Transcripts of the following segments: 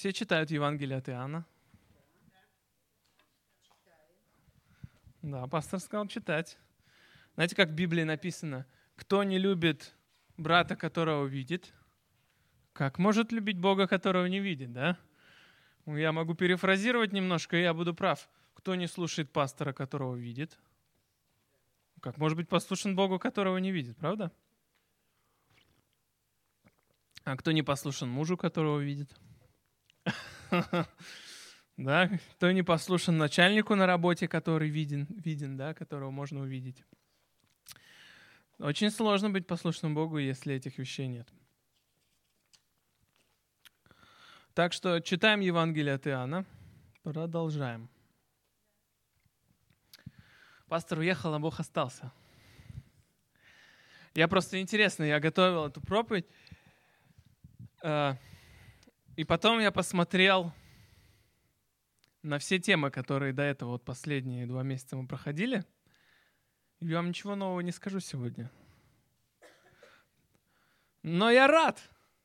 Все читают Евангелие от Иоанна? Да, пастор сказал читать. Знаете, как в Библии написано? Кто не любит брата, которого видит, как может любить Бога, которого не видит, да? Я могу перефразировать немножко, и я буду прав. Кто не слушает пастора, которого видит, как может быть послушен Богу, которого не видит, правда? А кто не послушен мужу, которого видит? Да, кто не послушен начальнику на работе, который виден, да, которого можно увидеть. Очень сложно быть послушным Богу, если этих вещей нет. Так что читаем Евангелие от Иоанна. Продолжаем. Пастор уехал, а Бог остался. Я готовил эту проповедь, и потом я посмотрел на все темы, которые до этого последние 2 месяца мы проходили. И я вам ничего нового не скажу сегодня. Но я рад,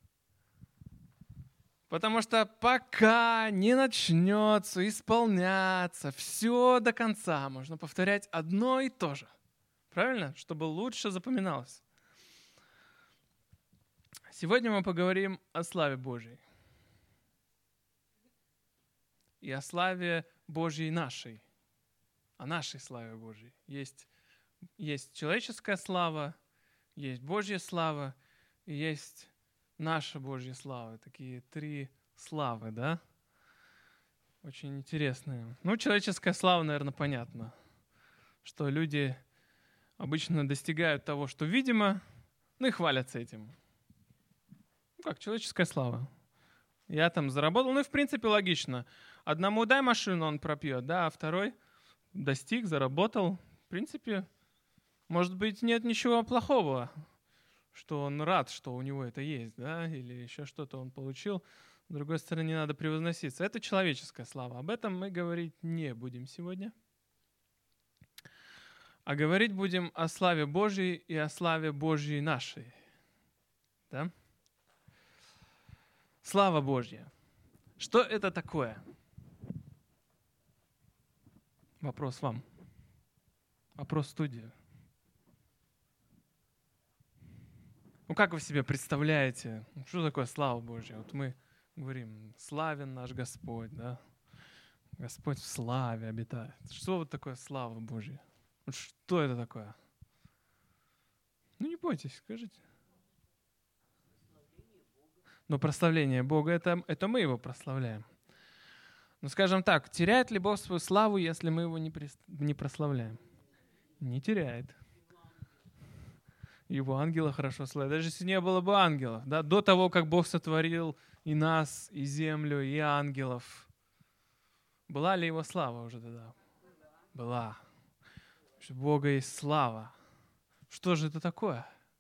потому что пока не начнется исполняться все до конца, можно повторять одно и то же. Правильно? Чтобы лучше запоминалось. Сегодня мы поговорим о славе Божьей. И о славе Божьей нашей. О нашей славе Божьей. Есть человеческая слава, есть Божья слава, и есть наша Божья слава. Такие 3 славы, да? Очень интересные. Человеческая слава, наверное, понятно. Что люди обычно достигают того, что видимо, и хвалятся этим. Как человеческая слава. Я там заработал, в принципе, логично. Одному дай машину, он пропьет, да, а второй достиг, заработал. В принципе, может быть, нет ничего плохого, что он рад, что у него это есть, да, или еще что-то он получил. С другой стороны, не надо превозноситься. Это человеческая слава. Об этом мы говорить не будем сегодня. А говорить будем о славе Божьей и о славе Божьей нашей. Да? Слава Божья. Что это такое? Вопрос вам. Вопрос в студию. Как вы себе представляете, что такое слава Божья? Мы говорим, славен наш Господь, да? Господь в славе обитает. Что такое слава Божья? Что это такое? Не бойтесь, скажите. Но прославление Бога, это мы его прославляем. Скажем так, теряет ли Бог свою славу, если мы его не прославляем? Не теряет. Его ангелы хорошо славят. Даже если не было бы ангелов, да, до того, как Бог сотворил и нас, и землю, и ангелов, была ли его слава уже тогда? Была. У Бога есть слава. Что же это такое?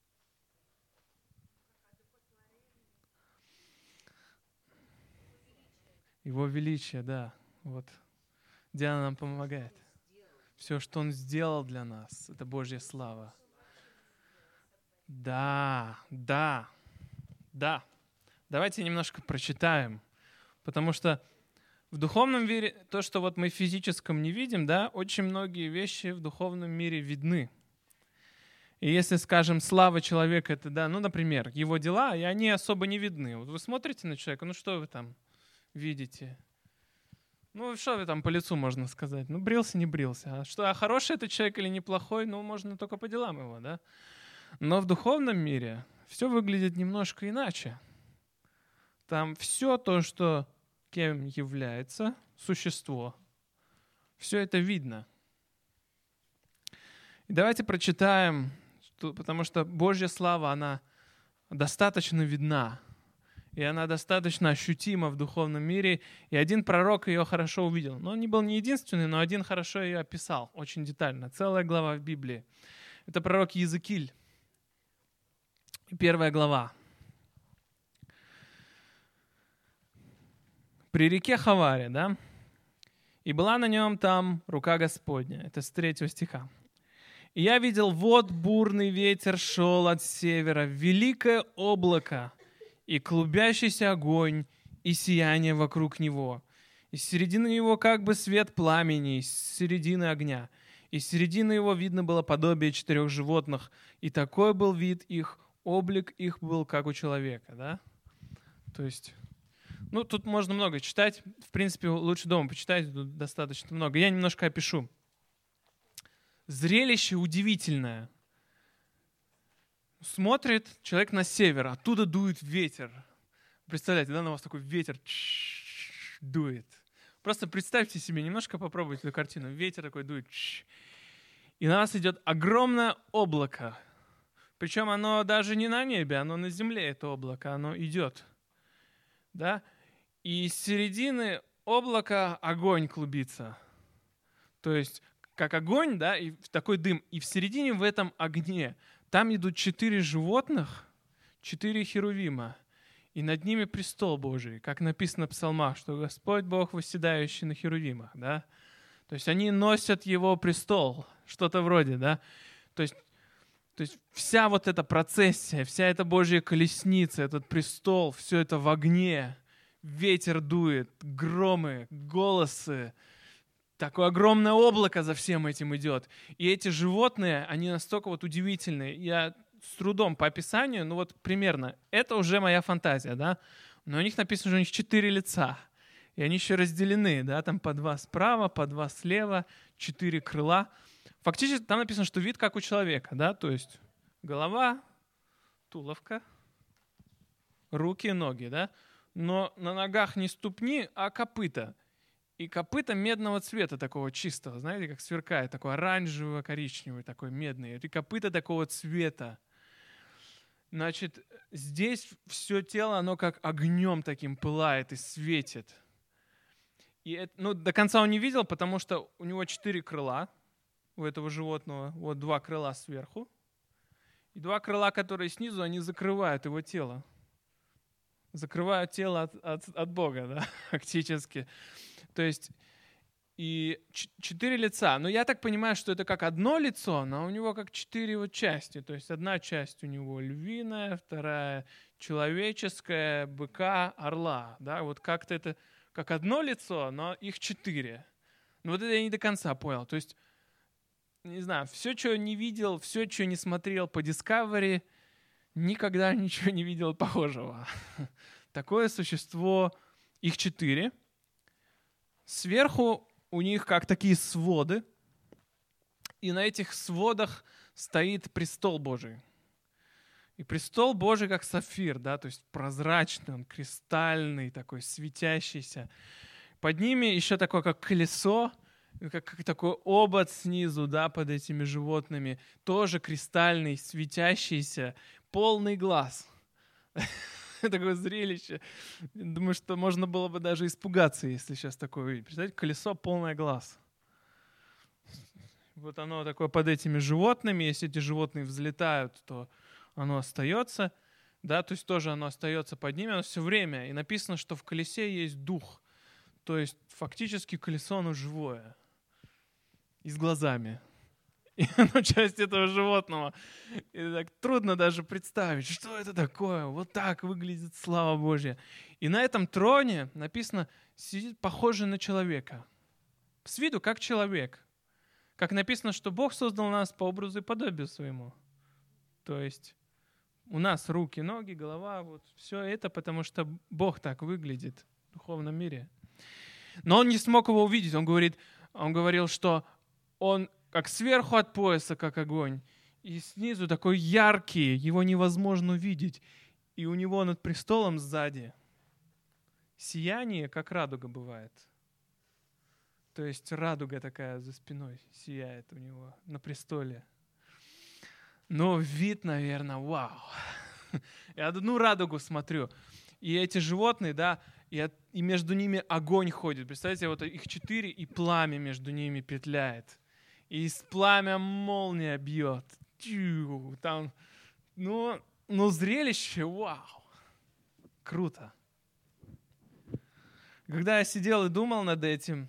Его величие, да. Диана нам помогает. Все, что Он сделал для нас, это Божья слава. Да. Давайте немножко прочитаем. Потому что в духовном мире, то, что мы в физическом не видим, да, очень многие вещи в духовном мире видны. И если, скажем, слава человека, это, да, например, его дела, и они особо не видны. Вы смотрите на человека, что вы там видите? Что вы там по лицу можно сказать? Брился, не брился. А хороший это человек или неплохой, можно только по делам его, да? Но в духовном мире все выглядит немножко иначе. Там все то, что кем является существо, все это видно. И давайте прочитаем, потому что Божья слава, она достаточно видна. И она достаточно ощутима в духовном мире. И один пророк ее хорошо увидел. Но он не был не единственный, но один хорошо ее описал. Очень детально. Целая глава в Библии. Это пророк Иезекииль. 1 глава. При реке Хаваре, да? И была на нем там рука Господня. Это с 3 стиха. И я видел, бурный ветер шел от севера, великое облако, и клубящийся огонь, и сияние вокруг него. Из середины его как бы свет пламени, из середины огня. Из середины его видно было подобие 4 животных, и такой был вид их, облик их был как у человека. Да? То есть, тут можно много читать. В принципе, лучше дома почитать, тут достаточно много. Я немножко опишу. Зрелище удивительное. Смотрит человек на север, оттуда дует ветер. Представляете, да, на вас такой ветер дует. Просто представьте себе, немножко попробуйте эту картину. Ветер такой дует. И на нас идет огромное облако. Причем оно даже не на небе, оно на земле, это облако, оно идет. Да? И из середины облака огонь клубится. То есть, как огонь, да, и такой дым. И в середине в этом огне там идут 4 животных, 4 херувима. И над ними престол Божий, как написано в псалмах, что Господь Бог, восседающий на херувимах, да? То есть они носят его престол, что-то вроде, да? То есть вся вот эта процессия, вся эта Божья колесница, этот престол, все это в огне, ветер дует, громы, голосы, такое огромное облако за всем этим идет. И эти животные, они настолько вот удивительные. Я с трудом по описанию, примерно, это уже моя фантазия, да, но у них написано, что у них 4 лица, и они еще разделены, да, там по 2 справа, по 2 слева, 4 крыла. Фактически там написано, что вид как у человека, да, то есть голова, туловка, руки, ноги, да, но на ногах не ступни, а копыта. И копыта медного цвета, такого чистого, знаете, как сверкает, такой оранжево-коричневый, такой медный. И копыта такого цвета. Значит, здесь все тело, оно как огнем таким пылает и светит. И это, до конца он не видел, потому что у него 4 крыла, у этого животного. Вот 2 крыла сверху. И 2 крыла, которые снизу, они закрывают его тело. Закрывают тело от Бога, да, фактически. То есть и 4 лица. Но я так понимаю, что это как одно лицо, но у него как 4 вот части. То есть одна часть у него львиная, вторая человеческая, быка, орла. Да? Вот как-то это как одно лицо, но их 4. Но вот это я не до конца понял. То есть, не знаю, все, что не видел, все, что не смотрел по Discovery, никогда ничего не видел похожего. Такое существо, их 4. Сверху у них как такие своды, и на этих сводах стоит престол Божий. И престол Божий как сапфир, да, то есть прозрачный, он кристальный, такой светящийся. Под ними еще такое, как колесо, как такой обод снизу, да, под этими животными, тоже кристальный, светящийся, полный глаз. Такое зрелище. Думаю, что можно было бы даже испугаться, если сейчас такое увидеть. Представляете, колесо полное глаз. Вот оно такое под этими животными. Если эти животные взлетают, то оно остается. Да, то есть тоже оно остается под ними, оно все время. И написано, что в колесе есть дух. То есть фактически колесо, оно живое. И с глазами. И оно часть этого животного. И так трудно даже представить, что это такое. Вот так выглядит слава Божья. И на этом троне написано, сидит похожий на человека. С виду как человек. Как написано, что Бог создал нас по образу и подобию своему. То есть у нас руки, ноги, голова, вот все это, потому что Бог так выглядит в духовном мире. Но он не смог его увидеть. Он говорил, что он как сверху от пояса, как огонь, и снизу такой яркий, его невозможно увидеть. И у него над престолом сзади сияние, как радуга бывает. То есть радуга такая за спиной сияет у него на престоле. Но вид, наверное, вау. Я одну радугу смотрю, и эти животные, да, и между ними огонь ходит. Представляете, вот их 4, и пламя между ними петляет. И из пламя молния бьет. Там, зрелище, вау. Круто. Когда я сидел и думал над этим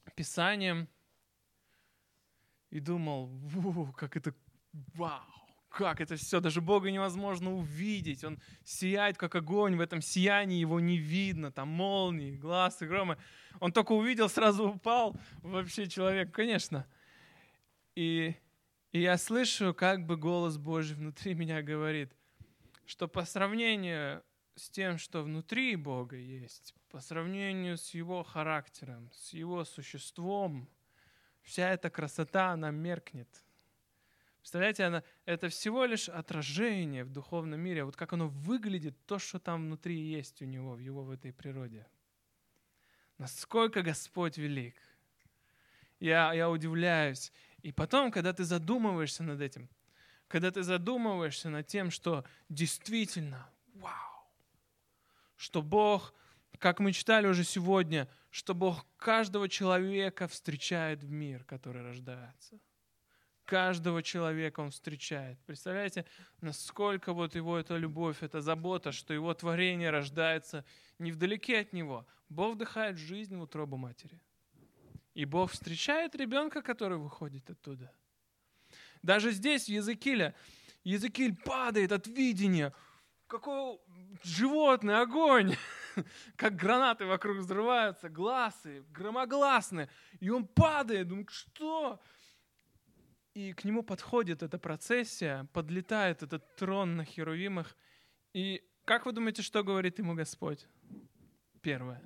Писанием, и думал, как это, вау, как это все, даже Бога невозможно увидеть. Он сияет, как огонь, в этом сиянии его не видно, там молнии, глаз и громы. Он только увидел, сразу упал. Вообще человек, конечно. И я слышу, как бы голос Божий внутри меня говорит, что по сравнению с тем, что внутри Бога есть, по сравнению с Его характером, с Его существом, вся эта красота, она меркнет. Представляете, это всего лишь отражение в духовном мире. Вот как оно выглядит, то, что там внутри есть у Него, в этой природе. Насколько Господь велик. Я удивляюсь. И потом, когда ты задумываешься над этим, когда ты задумываешься над тем, что действительно, вау, что Бог, как мы читали уже сегодня, что Бог каждого человека встречает в мир, который рождается. Каждого человека Он встречает. Представляете, насколько вот Его эта любовь, эта забота, что Его творение рождается невдалеке от Него. Бог вдыхает жизнь в утробу матери. И Бог встречает ребенка, который выходит оттуда. Даже здесь, в Иезекииль падает от видения. Какой животный огонь! Как гранаты вокруг взрываются, глазы громогласные. И он падает, думает, что? И к нему подходит эта процессия, подлетает этот трон на херувимах. И как вы думаете, что говорит ему Господь? Первое.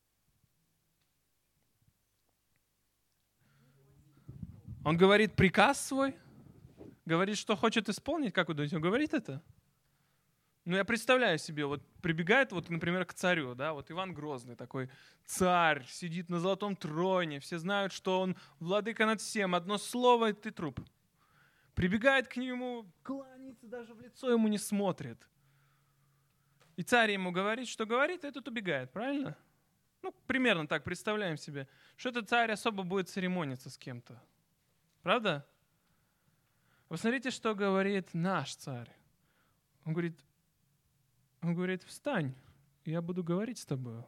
Он говорит приказ свой, говорит, что хочет исполнить. Как вы думаете, он говорит это? Ну, я представляю себе, вот прибегает, вот, например, к царю, да, вот Иван Грозный такой царь, сидит на золотом троне, все знают, что он владыка над всем, одно слово, и ты труп. Прибегает к нему, кланяется, даже в лицо ему не смотрит. И царь ему говорит, что говорит, и этот убегает, правильно? Ну, примерно так представляем себе, что этот царь особо будет церемониться с кем-то. Правда? Вы смотрите, что говорит наш царь. Он говорит, встань, я буду говорить с тобой.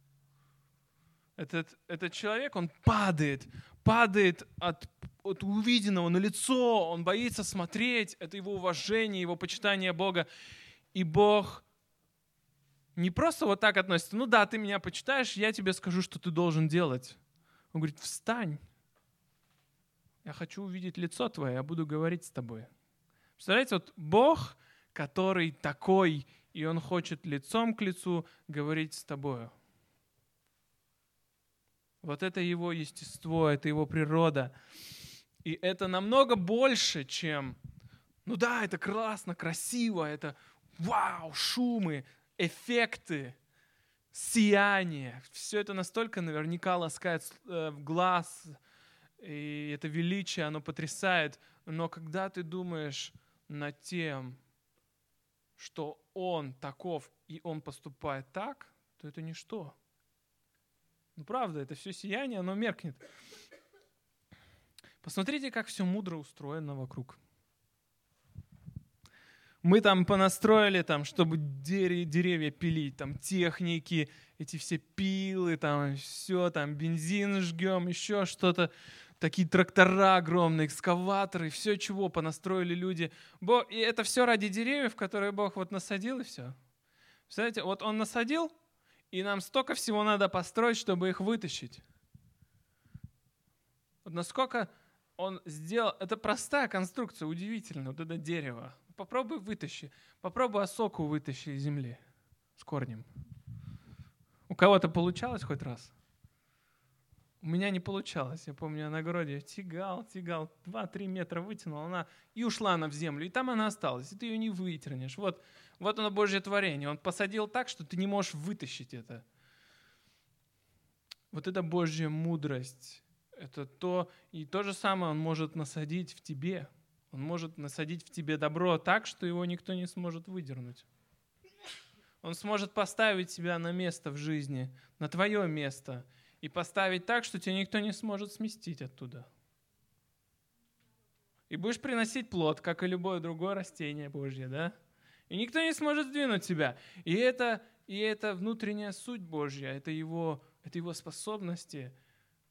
Этот человек, он падает от увиденного на лицо, он боится смотреть, это его уважение, его почитание Бога. И Бог не просто вот так относится, ну да, ты меня почитаешь, я тебе скажу, что ты должен делать. Он говорит, встань, я хочу увидеть лицо твое, я буду говорить с тобой. Представляете, вот Бог, который такой, и Он хочет лицом к лицу говорить с тобою. Вот это Его естество, это Его природа. И это намного больше, чем, ну да, это классно, красиво, это вау, шумы, эффекты, сияние. Все это настолько наверняка ласкает в глаз, и это величие, оно потрясает. Но когда ты думаешь над тем, что Он таков, и Он поступает так, то это ничто. Ну правда, это все сияние, оно меркнет. Посмотрите, как все мудро устроено вокруг. Мы там понастроили, там, чтобы деревья пилить, там техники, эти все пилы, там все, там бензин жгем, еще что-то. Такие трактора огромные, экскаваторы, все чего понастроили люди. И это все ради деревьев, которые Бог вот насадил, и все. Представляете, вот Он насадил, и нам столько всего надо построить, чтобы их вытащить. Вот насколько Он сделал... Это простая конструкция, удивительная, вот это дерево. Попробуй вытащи. Попробуй осоку вытащи из земли с корнем. У кого-то получалось хоть раз? У меня не получалось. Я помню, я на огороде тягал, 2-3 метра вытянул, она и ушла она в землю, и там она осталась, и ты ее не вытрянешь. Вот оно Божье творение. Он посадил так, что ты не можешь вытащить это. Вот это Божья мудрость. Это то, и то же самое Он может насадить в тебе. Он может насадить в тебе добро так, что его никто не сможет выдернуть. Он сможет поставить тебя на место в жизни, на твое место, и поставить так, что тебя никто не сможет сместить оттуда. И будешь приносить плод, как и любое другое растение Божье, да? И никто не сможет сдвинуть тебя. И это внутренняя суть Божья, это его способности,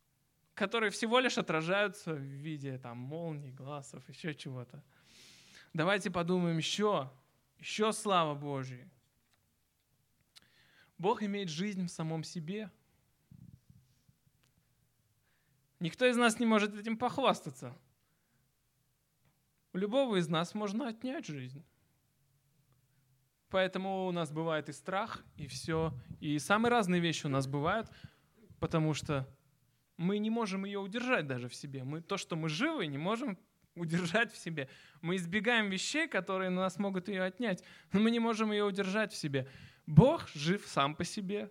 которые всего лишь отражаются в виде там, молний, глазов, еще чего-то. Давайте подумаем еще слава Божья. Бог имеет жизнь в самом себе. Никто из нас не может этим похвастаться. У любого из нас можно отнять жизнь. Поэтому у нас бывает и страх, и все. И самые разные вещи у нас бывают, потому что мы не можем ее удержать даже в себе. То, что мы живы, не можем удержать в себе. Мы избегаем вещей, которые нас могут ее отнять, но мы не можем ее удержать в себе. Бог жив сам по себе.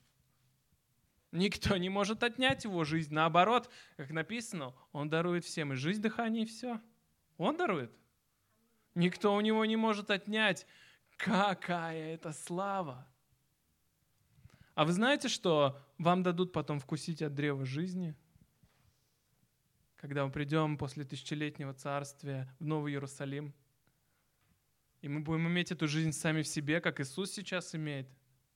Никто не может отнять его жизнь. Наоборот, как написано, Он дарует всем и жизнь, дыхание, и все. Он дарует. Никто у него не может отнять. Какая это слава! А вы знаете, что вам дадут потом вкусить от древа жизни? Когда мы придем после тысячелетнего царствия в Новый Иерусалим, и мы будем иметь эту жизнь сами в себе, как Иисус сейчас имеет.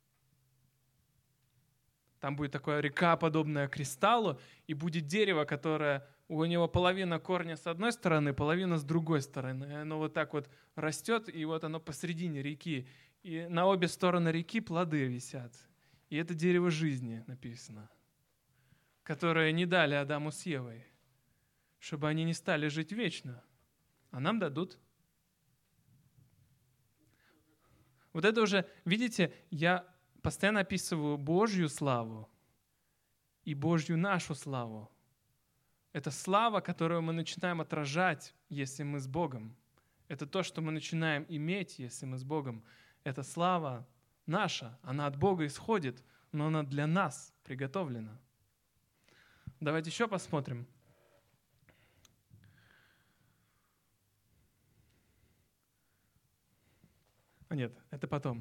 Там будет такая река, подобная кристаллу, и будет дерево, которое у него половина корня с одной стороны, половина с другой стороны. И оно вот так вот растет, и вот оно посредине реки. И на обе стороны реки плоды висят. И это дерево жизни написано, которое не дали Адаму с Евой, чтобы они не стали жить вечно, а нам дадут. Вот это уже, видите, я постоянно описываю Божью славу и Божью нашу славу. Это слава, которую мы начинаем отражать, если мы с Богом. Это то, что мы начинаем иметь, если мы с Богом. Это слава наша, она от Бога исходит, но она для нас приготовлена. Давайте еще посмотрим. Нет, это потом.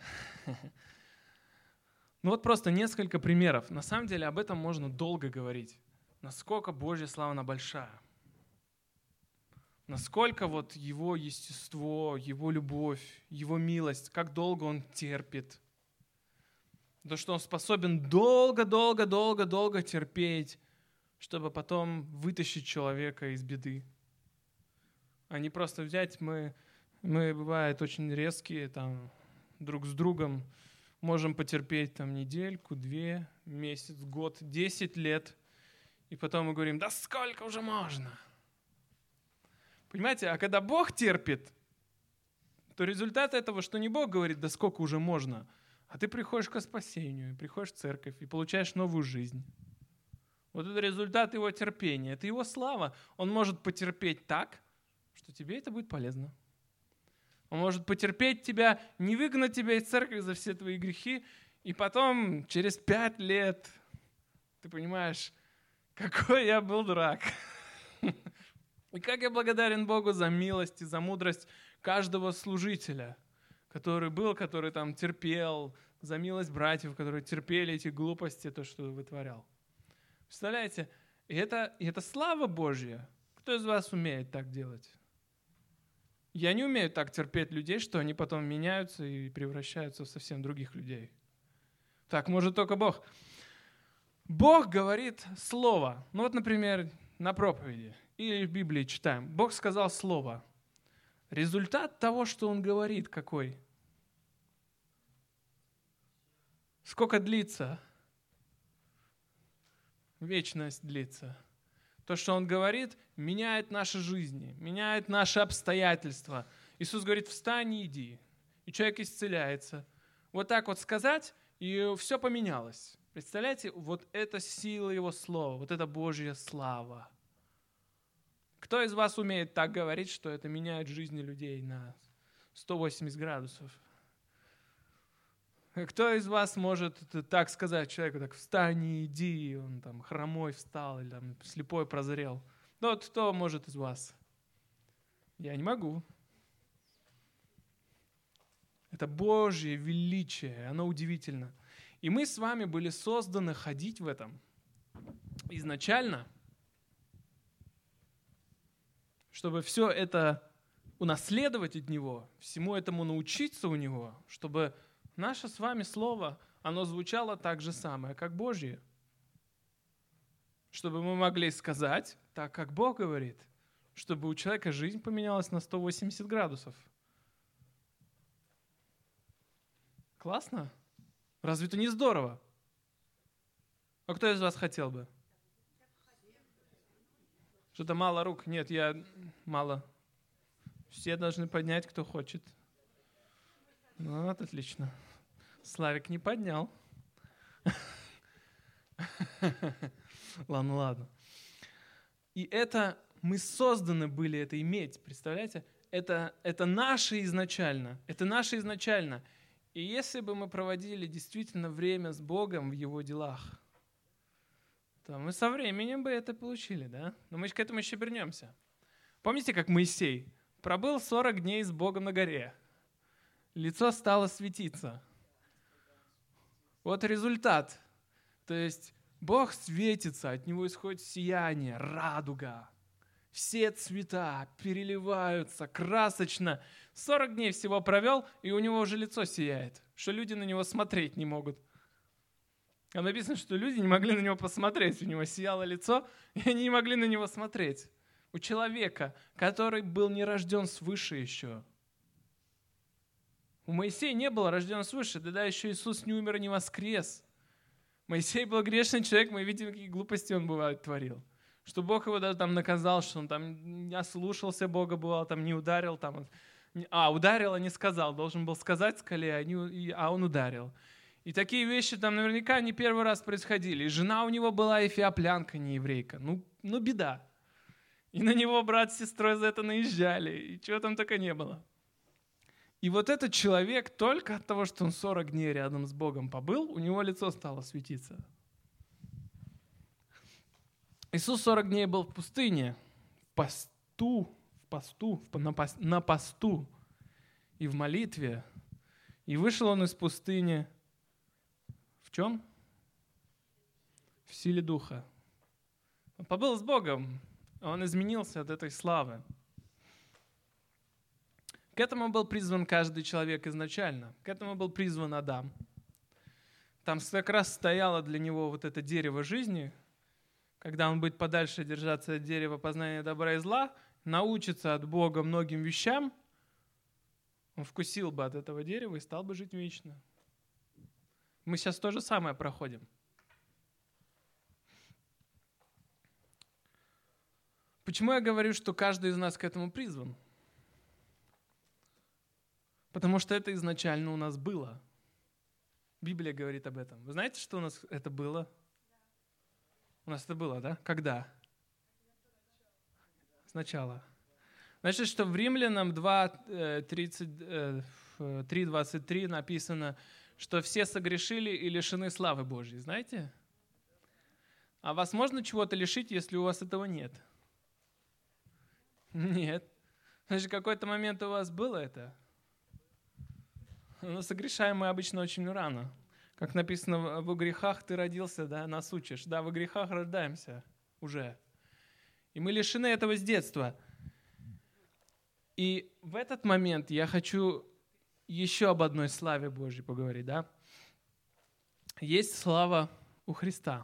Ну вот просто несколько примеров. На самом деле об этом можно долго говорить. Насколько Божья слава, она большая. Насколько вот Его естество, Его любовь, Его милость, как долго Он терпит. То, что Он способен долго терпеть, чтобы потом вытащить человека из беды. А не просто взять, мы бывает очень резкие, там, друг с другом, можем потерпеть там недельку, 2, месяц, год, 10 лет, и потом мы говорим, да сколько уже можно? Понимаете, а когда Бог терпит, то результат этого, что не Бог говорит, да сколько уже можно, а ты приходишь к спасению, приходишь в церковь и получаешь новую жизнь. Вот это результат Его терпения, это Его слава. Он может потерпеть так, что тебе это будет полезно. Он может потерпеть тебя, не выгнать тебя из церкви за все твои грехи, и потом через 5 лет ты понимаешь, какой я был дурак. И как я благодарен Богу за милость и за мудрость каждого служителя, который там терпел, за милость братьев, которые терпели эти глупости, то, что вытворял. Представляете? И это слава Божья. Кто из вас умеет так делать? Я не умею так терпеть людей, что они потом меняются и превращаются в совсем других людей. Так может только Бог. Бог говорит слово. Ну вот, например, на проповеди или в Библии читаем. Бог сказал слово. Результат того, что Он говорит, какой? Сколько длится? Вечность длится. То, что Он говорит, меняет наши жизни, меняет наши обстоятельства. Иисус говорит, встань и иди. И человек исцеляется. Вот так вот сказать, и все поменялось. Представляете, вот это сила Его слова, вот это Божья слава. Кто из вас умеет так говорить, что это меняет жизни людей на 180 градусов? Кто из вас может так сказать человеку, так встань и иди, он там хромой встал или там слепой прозрел? Ну вот кто может из вас? Я не могу. Это Божье величие, оно удивительно. И мы с вами были созданы ходить в этом изначально, чтобы все это унаследовать от Него, всему этому научиться у Него, чтобы наше с вами слово, оно звучало так же самое, как Божье. Чтобы мы могли сказать, так как Бог говорит, чтобы у человека жизнь поменялась на 180 градусов. Классно? Разве это не здорово? А кто из вас хотел бы? Что-то мало рук? Нет, я мало. Все должны поднять, кто хочет. Ну, вот отлично. Славик не поднял. Ладно. И это мы созданы были это иметь, представляете? Это наше изначально. Это наше изначально. И если бы мы проводили действительно время с Богом в Его делах, то мы со временем бы это получили, да? Но мы к этому еще вернемся. Помните, как Моисей пробыл 40 дней с Богом на горе? Лицо стало светиться. Вот результат. То есть Бог светится, от Него исходит сияние, радуга. Все цвета переливаются красочно. 40 дней всего провел, и у него уже лицо сияет, что люди на него смотреть не могут. Там написано, что люди не могли на него посмотреть. У него сияло лицо, и они не могли на него смотреть. У человека, который был не рожден свыше еще. У Моисея не было рожден свыше, да еще Иисус не умер и не воскрес. Моисей был грешный человек, мы видим, какие глупости он бывает творил. Что Бог его даже там наказал, что он там не ослушался Бога, бывал, там не ударил. Ударил, а не сказал. Должен был сказать скале, а он ударил. И такие вещи там наверняка не первый раз происходили. И жена у него была эфиоплянка, не еврейка. Ну беда. И на него брат с сестрой за это наезжали. И чего там только не было. И вот этот человек только от того, что он 40 дней рядом с Богом побыл, у него лицо стало светиться. Иисус 40 дней был в пустыне, на посту и в молитве. И вышел он из пустыни в чем? В силе Духа. Он побыл с Богом, он изменился от этой славы. К этому был призван каждый человек изначально. К этому был призван Адам. Там как раз стояло для него вот это дерево жизни, когда он будет подальше держаться от дерева познания добра и зла, научится от Бога многим вещам, он вкусил бы от этого дерева и стал бы жить вечно. Мы сейчас то же самое проходим. Почему я говорю, что каждый из нас к этому призван? Потому что это изначально у нас было. Библия говорит об этом. Вы знаете, что у нас это было? У нас это было, да? Когда? Сначала. Значит, что в Римлянам 3:23 написано, что все согрешили и лишены славы Божьей. Знаете? А вас можно чего-то лишить, если у вас этого нет? Нет. Значит, в какой-то момент у вас было это. Но согрешаем мы обычно очень рано. Как написано, во грехах ты родился, да, нас учишь. Да, во грехах рождаемся уже. И мы лишены этого с детства. И в этот момент я хочу еще об одной славе Божьей поговорить, да. Есть слава у Христа.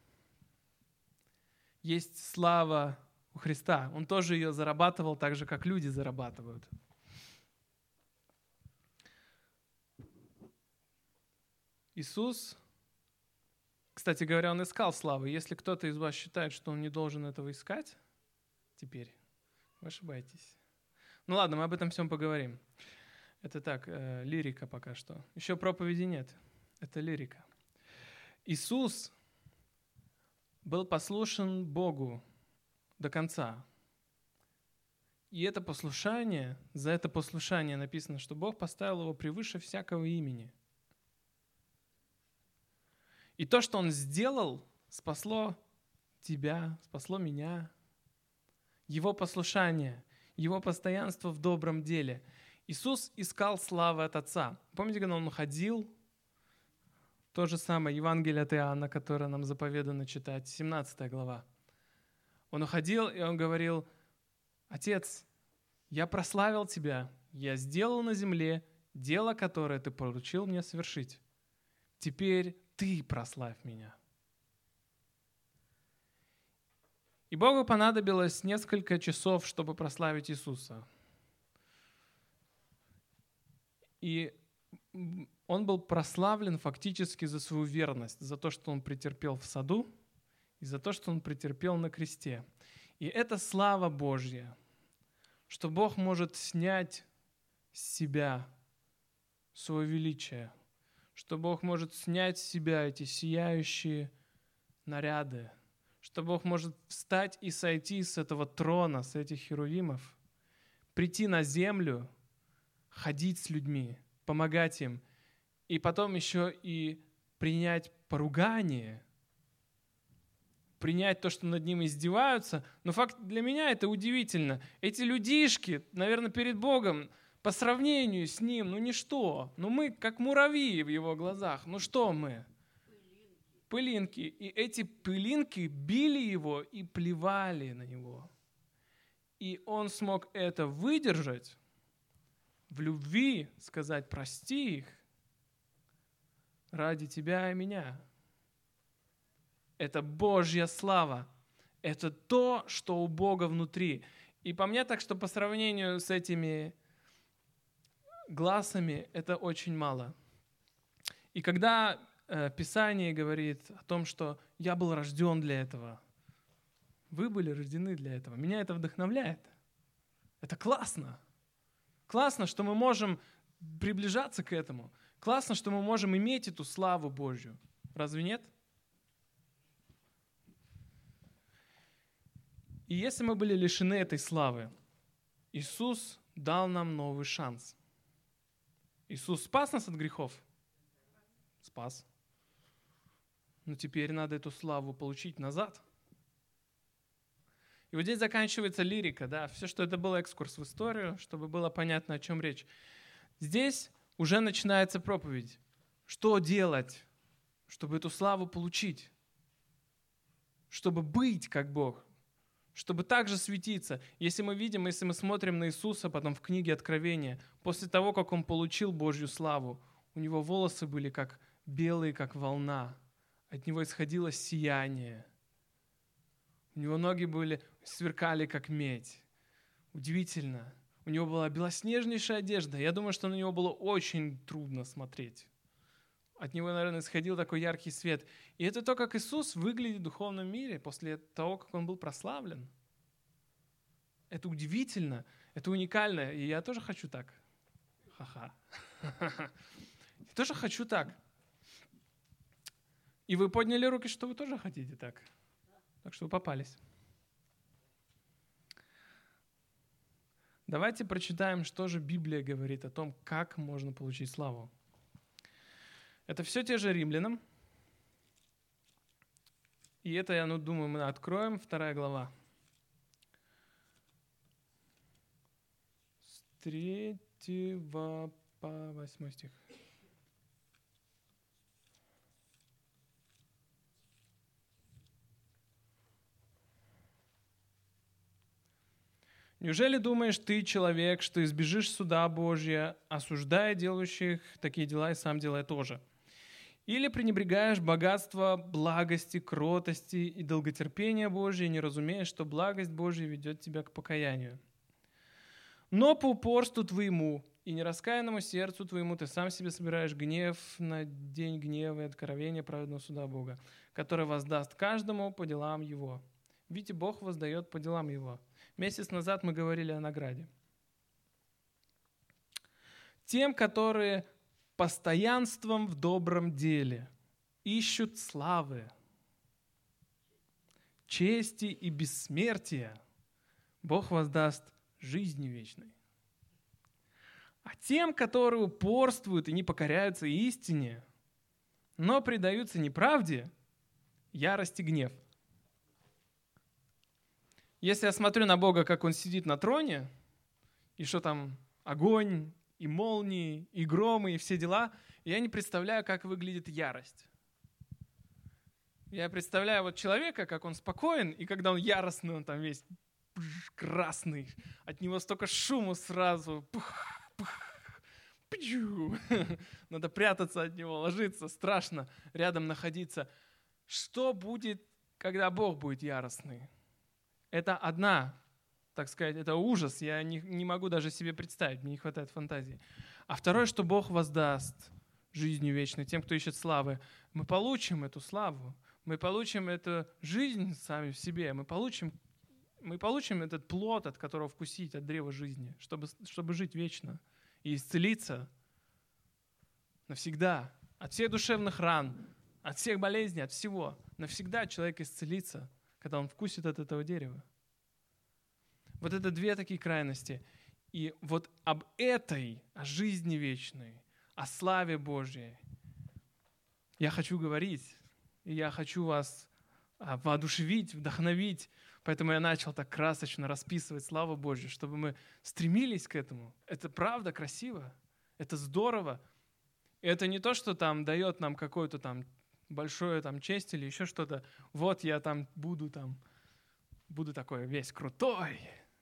Есть слава у Христа. Он тоже ее зарабатывал так же, как люди зарабатывают. Иисус, кстати говоря, Он искал славы. Если кто-то из вас считает, что он не должен этого искать, теперь вы ошибаетесь. Ну ладно, мы об этом всем поговорим. Это так, лирика пока что. Еще проповеди нет. Это лирика. Иисус был послушен Богу до конца. И это послушание, за это послушание написано, что Бог поставил его превыше всякого имени. И то, что Он сделал, спасло тебя, спасло меня. Его послушание, Его постоянство в добром деле. Иисус искал славы от Отца. Помните, когда Он ходил? То же самое Евангелие от Иоанна, которое нам заповедано читать, 17 глава. Он уходил, и Он говорил: «Отец, я прославил Тебя, я сделал на земле дело, которое Ты поручил мне совершить. Теперь Ты прославь Меня». И Богу понадобилось несколько часов, чтобы прославить Иисуса. И он был прославлен фактически за свою верность, за то, что он претерпел в саду, и за то, что он претерпел на кресте. И это слава Божья, что Бог может снять с себя свое величие, что Бог может снять с себя эти сияющие наряды, что Бог может встать и сойти с этого трона, с этих херувимов, прийти на землю, ходить с людьми, помогать им, и потом еще и принять поругание, принять то, что над ним издеваются. Но факт для меня это удивительно. Эти людишки, наверное, перед Богом, по сравнению с ним, ничто. Мы как муравьи в его глазах. Что мы? Пылинки. И эти пылинки били его и плевали на него. И он смог это выдержать, в любви сказать: прости их ради тебя и меня. Это Божья слава. Это то, что у Бога внутри. И по мне так, что по сравнению с этими глазами, это очень мало. И когда Писание говорит о том, что я был рожден для этого, вы были рождены для этого, меня это вдохновляет. Это классно. Классно, что мы можем приближаться к этому. Классно, что мы можем иметь эту славу Божью. Разве нет? И если мы были лишены этой славы, Иисус дал нам новый шанс. Иисус спас нас от грехов? Спас. Но теперь надо эту славу получить назад. И вот здесь заканчивается лирика, да, все, что это был экскурс в историю, чтобы было понятно, о чем речь. Здесь уже начинается проповедь. Что делать, чтобы эту славу получить? Чтобы быть как Бог? Чтобы также светиться. Если мы смотрим на Иисуса потом в книге Откровения, после того, как Он получил Божью славу, у Него волосы были как белые, как волна. От Него исходило сияние. У Него ноги сверкали, как медь. Удивительно. У Него была белоснежнейшая одежда. Я думаю, что на Него было очень трудно смотреть. От Него, наверное, исходил такой яркий свет. И это то, как Иисус выглядит в духовном мире после того, как Он был прославлен. Это удивительно, это уникально. И я тоже хочу так. Ха-ха. Я тоже хочу так. И вы подняли руки, что вы тоже хотите так. Так что вы попались. Давайте прочитаем, что же Библия говорит о том, как можно получить славу. Это все те же Римлянам. И это, я думаю, мы откроем 2 глава. С 3 по 8 стих. «Неужели думаешь ты, человек, что избежишь суда Божия, осуждая делающих такие дела и сам делая тоже? Или пренебрегаешь богатство благости, кротости и долготерпения Божия, не разумея, что благость Божия ведет тебя к покаянию? Но по упорству твоему и нераскаянному сердцу твоему ты сам себе собираешь гнев на день гнева и откровения праведного суда Бога, который воздаст каждому по делам его. Видите, Бог воздает по делам его». Месяц назад мы говорили о награде. Тем, которые постоянством в добром деле ищут славы, чести и бессмертия, Бог воздаст жизни вечной. А тем, которые упорствуют и не покоряются истине, но предаются неправде, ярость и гнев. Если я смотрю на Бога, как Он сидит на троне, и что там огонь, и молнии, и громы, и все дела, я не представляю, как выглядит ярость. Я представляю вот человека, как он спокоен, и когда он яростный, он там весь красный, от него столько шума сразу. Надо прятаться от него, ложиться, страшно рядом находиться. Что будет, когда Бог будет яростный? Это одна, так сказать, это ужас. Я не могу даже себе представить, мне не хватает фантазии. А второе, что Бог воздаст жизнью вечной тем, кто ищет славы. Мы получим эту славу, мы получим эту жизнь сами в себе, мы получим этот плод, от которого вкусить, от древа жизни, чтобы жить вечно и исцелиться навсегда от всех душевных ран, от всех болезней, от всего. Навсегда человек исцелится, когда он вкусит от этого дерева. Вот это две такие крайности. И вот об этой, о жизни вечной, о славе Божьей я хочу говорить, и я хочу вас воодушевить, вдохновить. Поэтому я начал так красочно расписывать славу Божью, чтобы мы стремились к этому. Это правда красиво, это здорово. И это не то, что там дает нам какую-то там большую там честь или еще что-то. Вот я там буду такой весь крутой,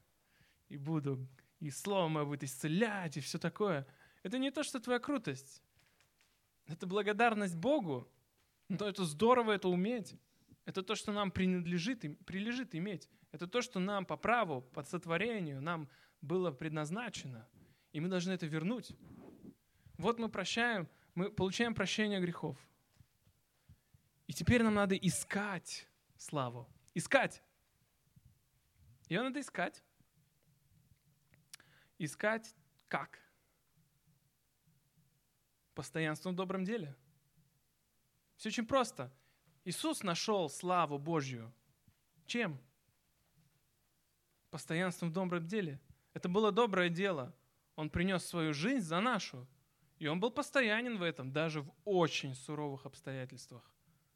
и слово мое будет исцелять, и все такое. Это не то, что твоя крутость. Это благодарность Богу. Но это здорово это уметь. Это то, что нам прилежит иметь. Это то, что нам по праву, по сотворению нам было предназначено. И мы должны это вернуть. Вот мы получаем прощение грехов. И теперь нам надо искать славу. Искать. Ее надо искать. Искать как? Постоянством в добром деле. Все очень просто. Иисус нашел славу Божью. Чем? Постоянством в добром деле. Это было доброе дело. Он принес свою жизнь за нашу. И он был постоянен в этом, даже в очень суровых обстоятельствах.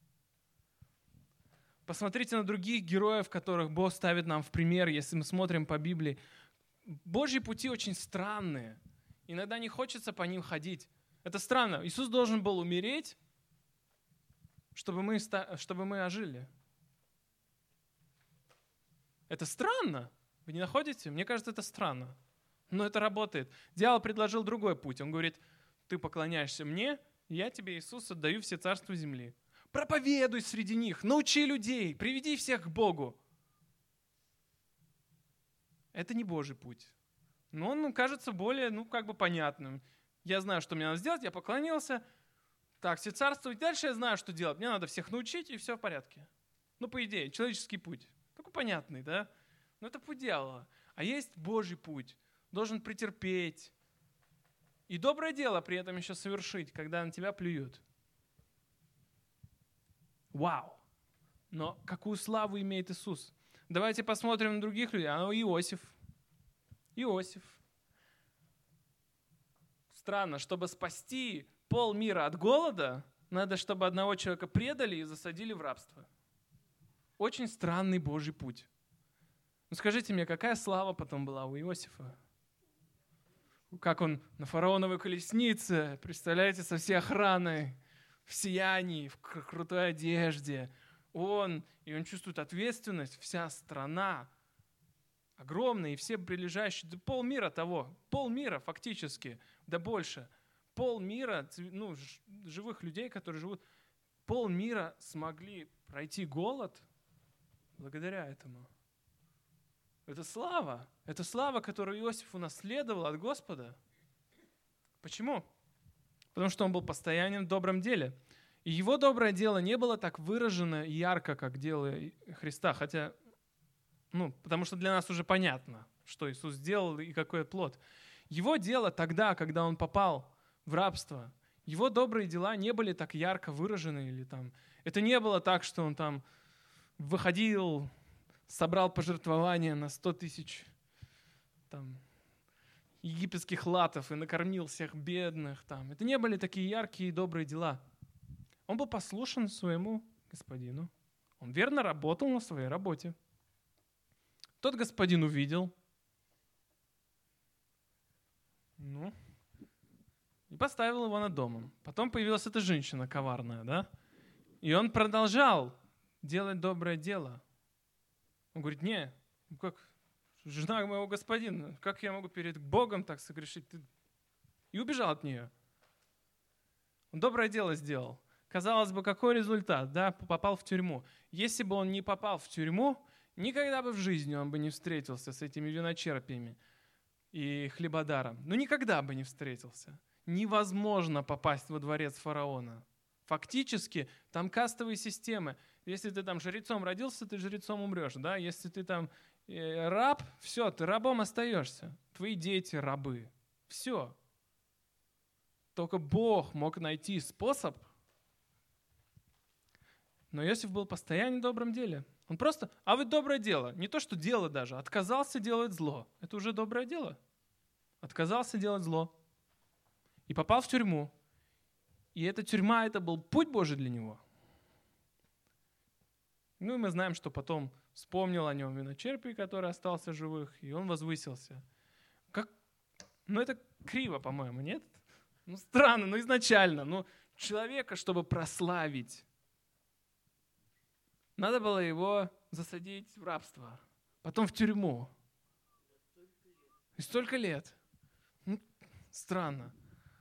Посмотрите на других героев, которых Бог ставит нам в пример, если мы смотрим по Библии. Божьи пути очень странные. Иногда не хочется по ним ходить. Это странно. Иисус должен был умереть, чтобы мы ожили. Это странно. Вы не находите? Мне кажется, это странно. Но это работает. Дьявол предложил другой путь. Он говорит, ты поклоняешься мне, я тебе, Иисус, отдаю все царства земли. Проповедуй среди них, научи людей, приведи всех к Богу. Это не Божий путь. Но он кажется более, понятным. Я знаю, что мне надо сделать, я поклонился. Так, все царствовать. Дальше я знаю, что делать. Мне надо всех научить, и все в порядке. По идее, человеческий путь. Такой понятный, да? Но это путь дьявола. А есть Божий путь. Должен претерпеть. И доброе дело при этом еще совершить, когда на тебя плюют. Вау! Но какую славу имеет Иисус? Давайте посмотрим на других людей. Иосиф. Странно, чтобы спасти полмира от голода, надо, чтобы одного человека предали и засадили в рабство. Очень странный Божий путь. Скажите мне, какая слава потом была у Иосифа? Как он на фараоновой колеснице, представляете, со всей охраной, в сиянии, в крутой одежде. Он чувствует ответственность, вся страна огромная, и все прилежащие, полмира фактически, да больше. Полмира, живых людей, которые живут, полмира смогли пройти голод благодаря этому. Это слава, которую Иосиф унаследовал от Господа. Почему? Потому что он был постоянен в добром деле. И его доброе дело не было так выражено и ярко, как дело Христа, хотя, потому что для нас уже понятно, что Иисус сделал и какой плод. Его дело тогда, когда он попал в рабство, его добрые дела не были так ярко выражены. Это не было так, что он там выходил, собрал пожертвования на 100 тысяч египетских латов и накормил всех бедных. Это не были такие яркие и добрые дела. Он был послушен своему господину. Он верно работал на своей работе. Тот господин увидел, и поставил его над домом. Потом появилась эта женщина коварная, да? И он продолжал делать доброе дело. Он говорит, как жена моего господина, как я могу перед Богом так согрешить? И убежал от нее. Он доброе дело сделал. Казалось бы, какой результат? Да, попал в тюрьму. Если бы он не попал в тюрьму, Никогда бы в жизни он бы не встретился с этими виночерпиями и хлебодаром. Ну, никогда бы не встретился. Невозможно попасть во дворец фараона. Фактически там кастовые системы. Если ты там жрецом родился, ты жрецом умрешь. Да? Если ты там раб, все, ты рабом остаешься. Твои дети рабы. Все. Только Бог мог найти способ. Но Иосиф был постоянно в добром деле. Он просто, а вы доброе дело. Не то, что дело даже. Отказался делать зло. Это уже доброе дело. Отказался делать зло. И попал в тюрьму. И эта тюрьма, это был путь Божий для него. Ну и мы знаем, что потом вспомнил о нем виночерпий, который остался живых, и он возвысился. Ну это криво, по-моему, нет? Ну странно, ну изначально. Ну человека, чтобы прославить, надо было его засадить в рабство, потом в тюрьму. И столько лет. Ну, странно.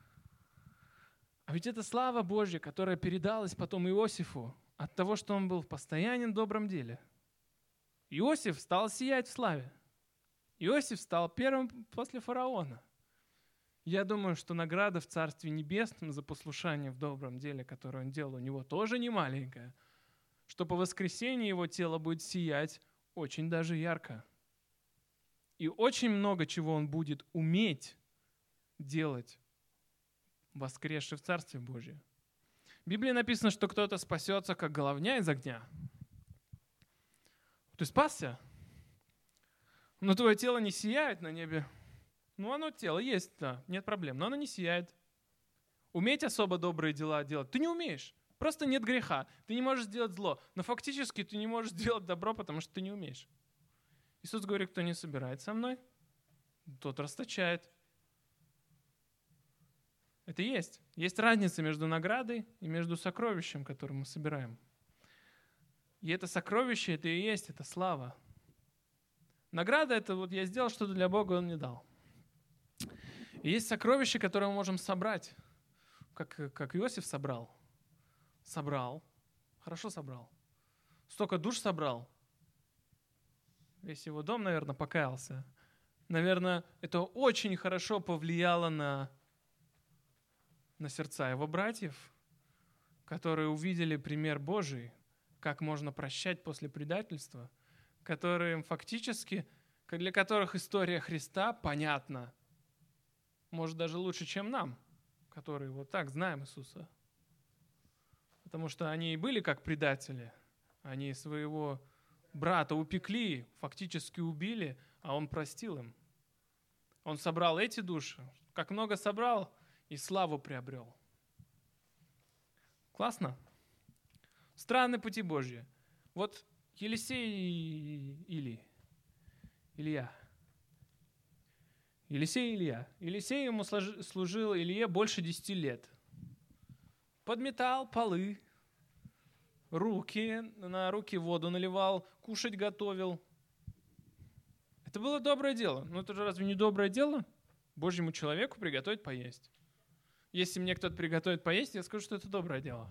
А ведь это слава Божья, которая передалась потом Иосифу от того, что он был в постоянном добром деле. Иосиф стал сиять в славе. Иосиф стал первым после фараона. Я думаю, что награда в Царстве Небесном за послушание в добром деле, которое он делал, у него тоже не маленькая. Что по воскресенье его тело будет сиять очень даже ярко. И очень много чего он будет уметь делать, воскресший в Царстве Божьем. В Библии написано, что кто-то спасется, как головня из огня. Ты спасся, но твое тело не сияет на небе. Ну, оно тело есть, да, нет проблем, но оно не сияет. Уметь особо добрые дела делать ты не умеешь. Просто нет греха. Ты не можешь сделать зло. Но фактически ты не можешь делать добро, потому что ты не умеешь. Иисус говорит, кто не собирает со мной, тот расточает. Это есть. Есть разница между наградой и между сокровищем, которое мы собираем. И это сокровище, это и есть, это слава. Награда — это вот я сделал что-то для Бога, Он мне дал. И есть сокровище, которое мы можем собрать, как Иосиф собрал. Собрал. Хорошо собрал. Столько душ собрал. Весь его дом, наверное, покаялся. Наверное, это очень хорошо повлияло на сердца его братьев, которые увидели пример Божий, как можно прощать после предательства, которые фактически, для которых история Христа понятна, может даже лучше, чем нам, которые вот так знаем Иисуса. Потому что они и были как предатели. Они своего брата упекли, фактически убили, а он простил им. Он собрал эти души. Как много собрал, и славу приобрел. Классно? Странные пути Божьи. Вот Елисей и Илья. Елисей и Илья. Елисей ему служил Илье больше 10 лет. Подметал полы, на руки воду наливал, кушать готовил. Это было доброе дело. Но это же разве не доброе дело? Божьему человеку приготовить поесть. Если мне кто-то приготовит поесть, я скажу, что это доброе дело.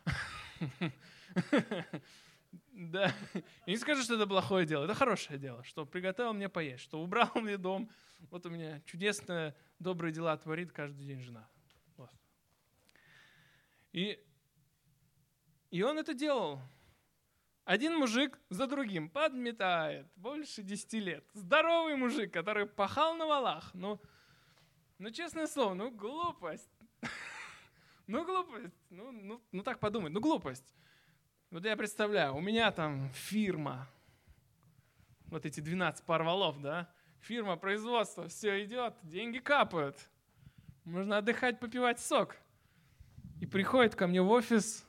Да. Я не скажу, что это плохое дело. Это хорошее дело, что приготовил мне поесть, что убрал мне дом. Вот у меня чудесное, добрые дела творит каждый день жена. Вот. И он это делал. Один мужик за другим подметает больше 10 лет. Здоровый мужик, который пахал на валах. Ну, честное слово, глупость. Глупость. Ну, так подумать, глупость. Вот я представляю, у меня там фирма, вот эти 12 пар валов, да, фирма, производство, все идет, деньги капают. Можно отдыхать, попивать сок. И приходит ко мне в офис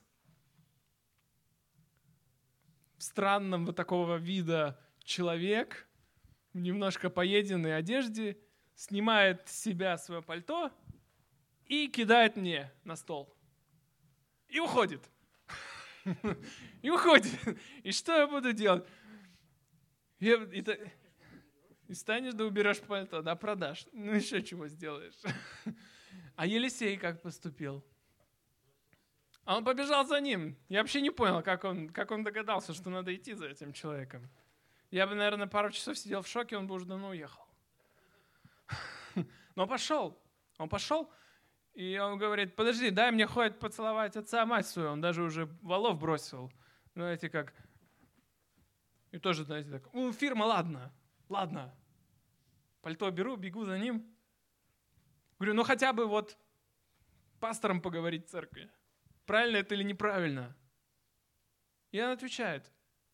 в странном вот такого вида человек, в немножко поеденной одежде, снимает с себя свое пальто и кидает мне на стол. И уходит. И уходит. И что я буду делать? И станешь, да уберешь пальто, да продашь. Ну еще чего сделаешь. А Елисей как поступил? А он побежал за ним. Я вообще не понял, как он догадался, что надо идти за этим человеком. Я бы, наверное, пару часов сидел в шоке, он бы уже давно уехал. Но он пошел, и он говорит: подожди, дай мне хоть поцеловать отца, мать свою. Он даже уже валов бросил. Знаете, как... И тоже, знаете, так: фирма, ладно. Пальто беру, бегу за ним. Говорю: ну хотя бы вот пастором поговорить в церкви. Правильно это или неправильно? И он отвечает: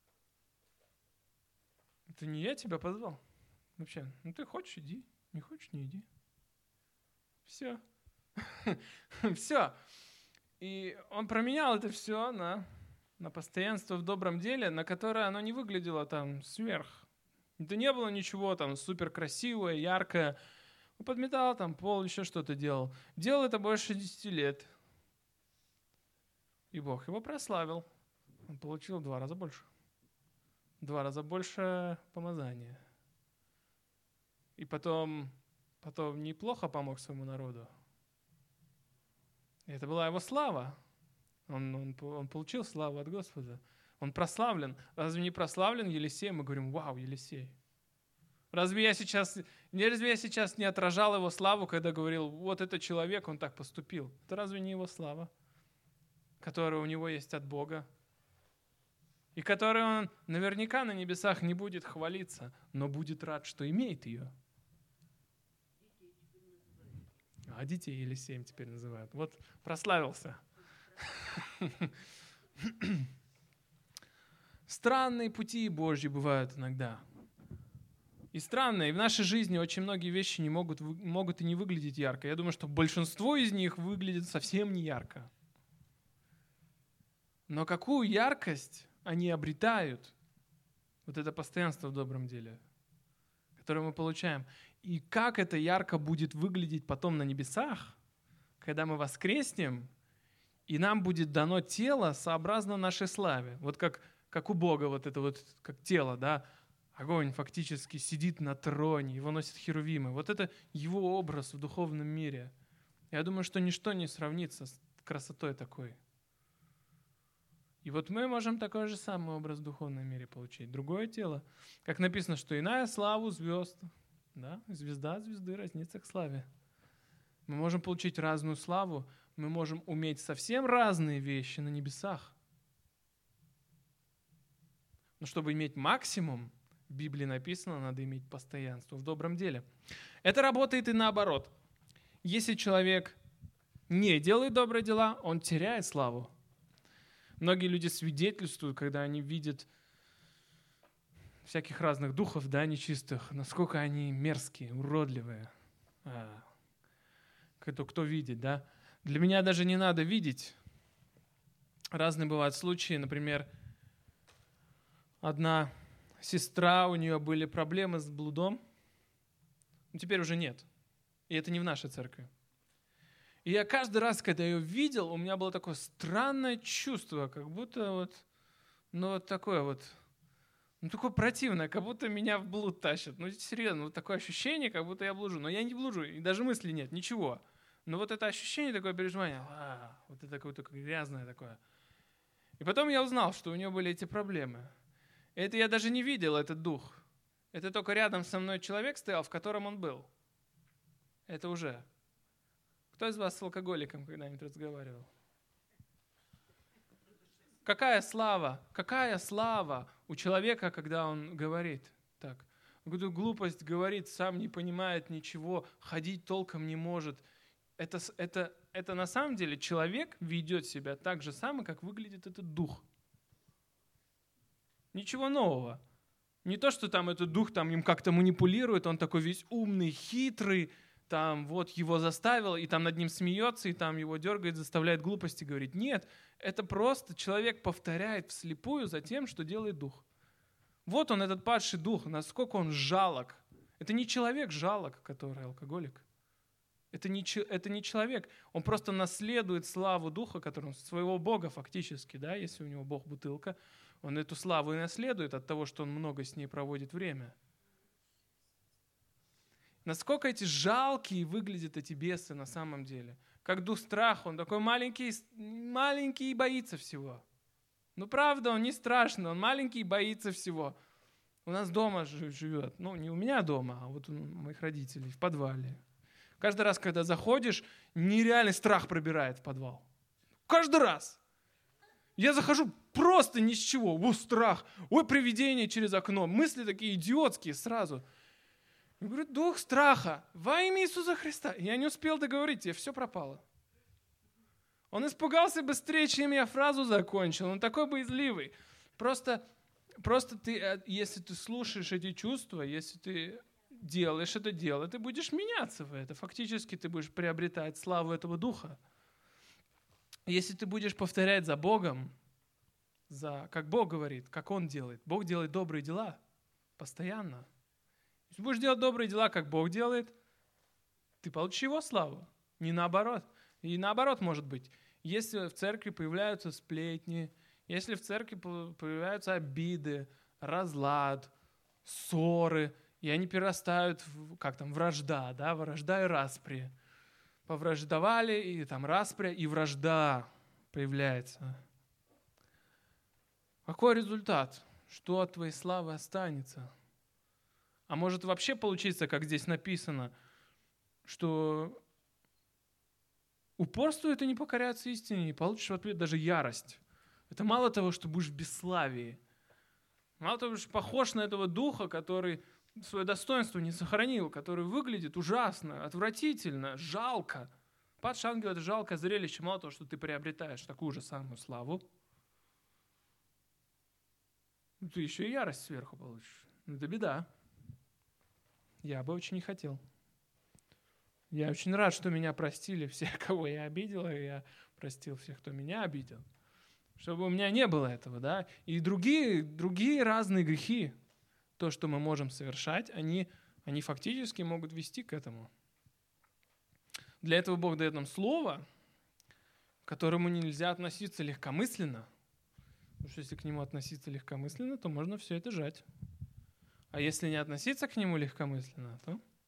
это не я тебя позвал. Вообще, ну ты хочешь — иди, не хочешь — не иди. Все. Все. И он променял это все на постоянство в добром деле, на которое оно не выглядело там сверх. Это не было ничего там супер красивое, яркое. Он подметал там пол, еще что-то делал. Делал это больше 10 лет. И Бог его прославил. Он получил 2 раза больше. 2 раза больше помазания. И потом неплохо помог своему народу. И это была его слава. Он получил славу от Господа. Он прославлен. Разве не прославлен Елисей? Мы говорим: вау, Елисей. Разве я сейчас не отражал его славу, когда говорил: вот этот человек, он так поступил? Это разве не его слава, которая у него есть от Бога? И которой он наверняка на небесах не будет хвалиться, но будет рад, что имеет ее. А детей Елисеем теперь называют. Вот прославился. Странные пути Божьи бывают иногда. И странные. И в нашей жизни очень многие вещи могут и не выглядеть ярко. Я думаю, что большинство из них выглядит совсем не ярко. Но какую яркость они обретают, вот это постоянство в добром деле, которое мы получаем. И как это ярко будет выглядеть потом на небесах, когда мы воскреснем, и нам будет дано тело сообразно нашей славе. Вот как у Бога вот это вот, как тело, да, огонь фактически сидит на троне, его носят херувимы. Вот это его образ в духовном мире. Я думаю, что ничто не сравнится с красотой такой. И вот мы можем такой же самый образ в духовном мире получить. Другое тело. Как написано, что иная славу звезд, да, звезда от звезды разнится к славе. Мы можем получить разную славу, мы можем уметь совсем разные вещи на небесах. Но чтобы иметь максимум, в Библии написано, надо иметь постоянство в добром деле. Это работает и наоборот. Если человек не делает добрые дела, он теряет славу. Многие люди свидетельствуют, когда они видят всяких разных духов, да, нечистых, насколько они мерзкие, уродливые. Кто видит, да? Для меня даже не надо видеть. Разные бывают случаи. Например, одна сестра, у нее были проблемы с блудом. Но теперь уже нет. И это не в нашей церкви. И я каждый раз, когда ее видел, у меня было такое странное чувство, как будто вот такое противное, как будто меня в блуд тащат. Ну, серьезно, вот такое ощущение, как будто я блужу. Но я не блужу, и даже мысли нет, ничего. Но вот это ощущение, такое переживание, вот это какое-то грязное такое. И потом я узнал, что у нее были эти проблемы. И это я даже не видел, этот дух. Это только рядом со мной человек стоял, в котором он был. Это уже. Кто из вас с алкоголиком когда-нибудь разговаривал? Какая слава у человека, когда он говорит так? Какую-то глупость говорит, сам не понимает ничего, ходить толком не может. Это на самом деле человек ведет себя так же само, как выглядит этот дух. Ничего нового. Не то, что там этот дух там им как-то манипулирует, он такой весь умный, хитрый, там вот его заставил, и там над ним смеется, и там его дергает, заставляет глупости говорить. Нет, это просто человек повторяет вслепую за тем, что делает дух. Вот он, этот падший дух, насколько он жалок. Это не человек жалок, который алкоголик. Это не человек. Он просто наследует славу духа, который своего Бога фактически, да, если у него Бог бутылка, он эту славу и наследует от того, что он много с ней проводит время. Насколько эти жалкие выглядят эти бесы на самом деле. Как дух страха, он такой маленький и боится всего. Ну правда, он не страшный, он маленький и боится всего. У нас дома живет, ну не у меня дома, а вот у моих родителей в подвале. Каждый раз, когда заходишь, нереальный страх пробирает в подвал. Каждый раз. Я захожу просто ни с чего. О, страх. Ой, привидение через окно. Мысли такие идиотские сразу. Я говорю, дух страха во имя Иисуса Христа. Я не успел договорить, все пропало. Он испугался быстрее, чем я фразу закончил. Он такой боязливый. Просто ты, если ты слушаешь эти чувства, если ты делаешь это дело, ты будешь меняться в это. Фактически ты будешь приобретать славу этого духа. Если ты будешь повторять за Богом, как Бог говорит, как Он делает. Бог делает добрые дела постоянно. Если будешь делать добрые дела, как Бог делает, ты получишь Его славу. Не наоборот. И наоборот может быть. Если в церкви появляются сплетни, если в церкви появляются обиды, разлад, ссоры, и они перерастают в, вражда, да, вражда и распри. Повраждовали, и там распря, и вражда появляется. Какой результат? Что от твоей славы останется? А может вообще получиться, как здесь написано, что упорствует и не покоряется истине, и получишь в ответ даже ярость. Это мало того, что будешь в бесславии. Мало того, что похож на этого духа, который свое достоинство не сохранил, который выглядит ужасно, отвратительно, жалко. Падший ангел — это жалкое зрелище. Мало того, что ты приобретаешь такую же самую славу, ты еще и ярость сверху получишь. Это беда. Я бы очень не хотел. Я очень рад, что меня простили все, кого я обидел, и я простил всех, кто меня обидел. Чтобы у меня не было этого, да. И другие разные грехи, то, что мы можем совершать, они фактически могут вести к этому. Для этого Бог дает нам слово, к которому нельзя относиться легкомысленно. Потому что если к нему относиться легкомысленно, то можно все это жать. А если не относиться к нему легкомысленно,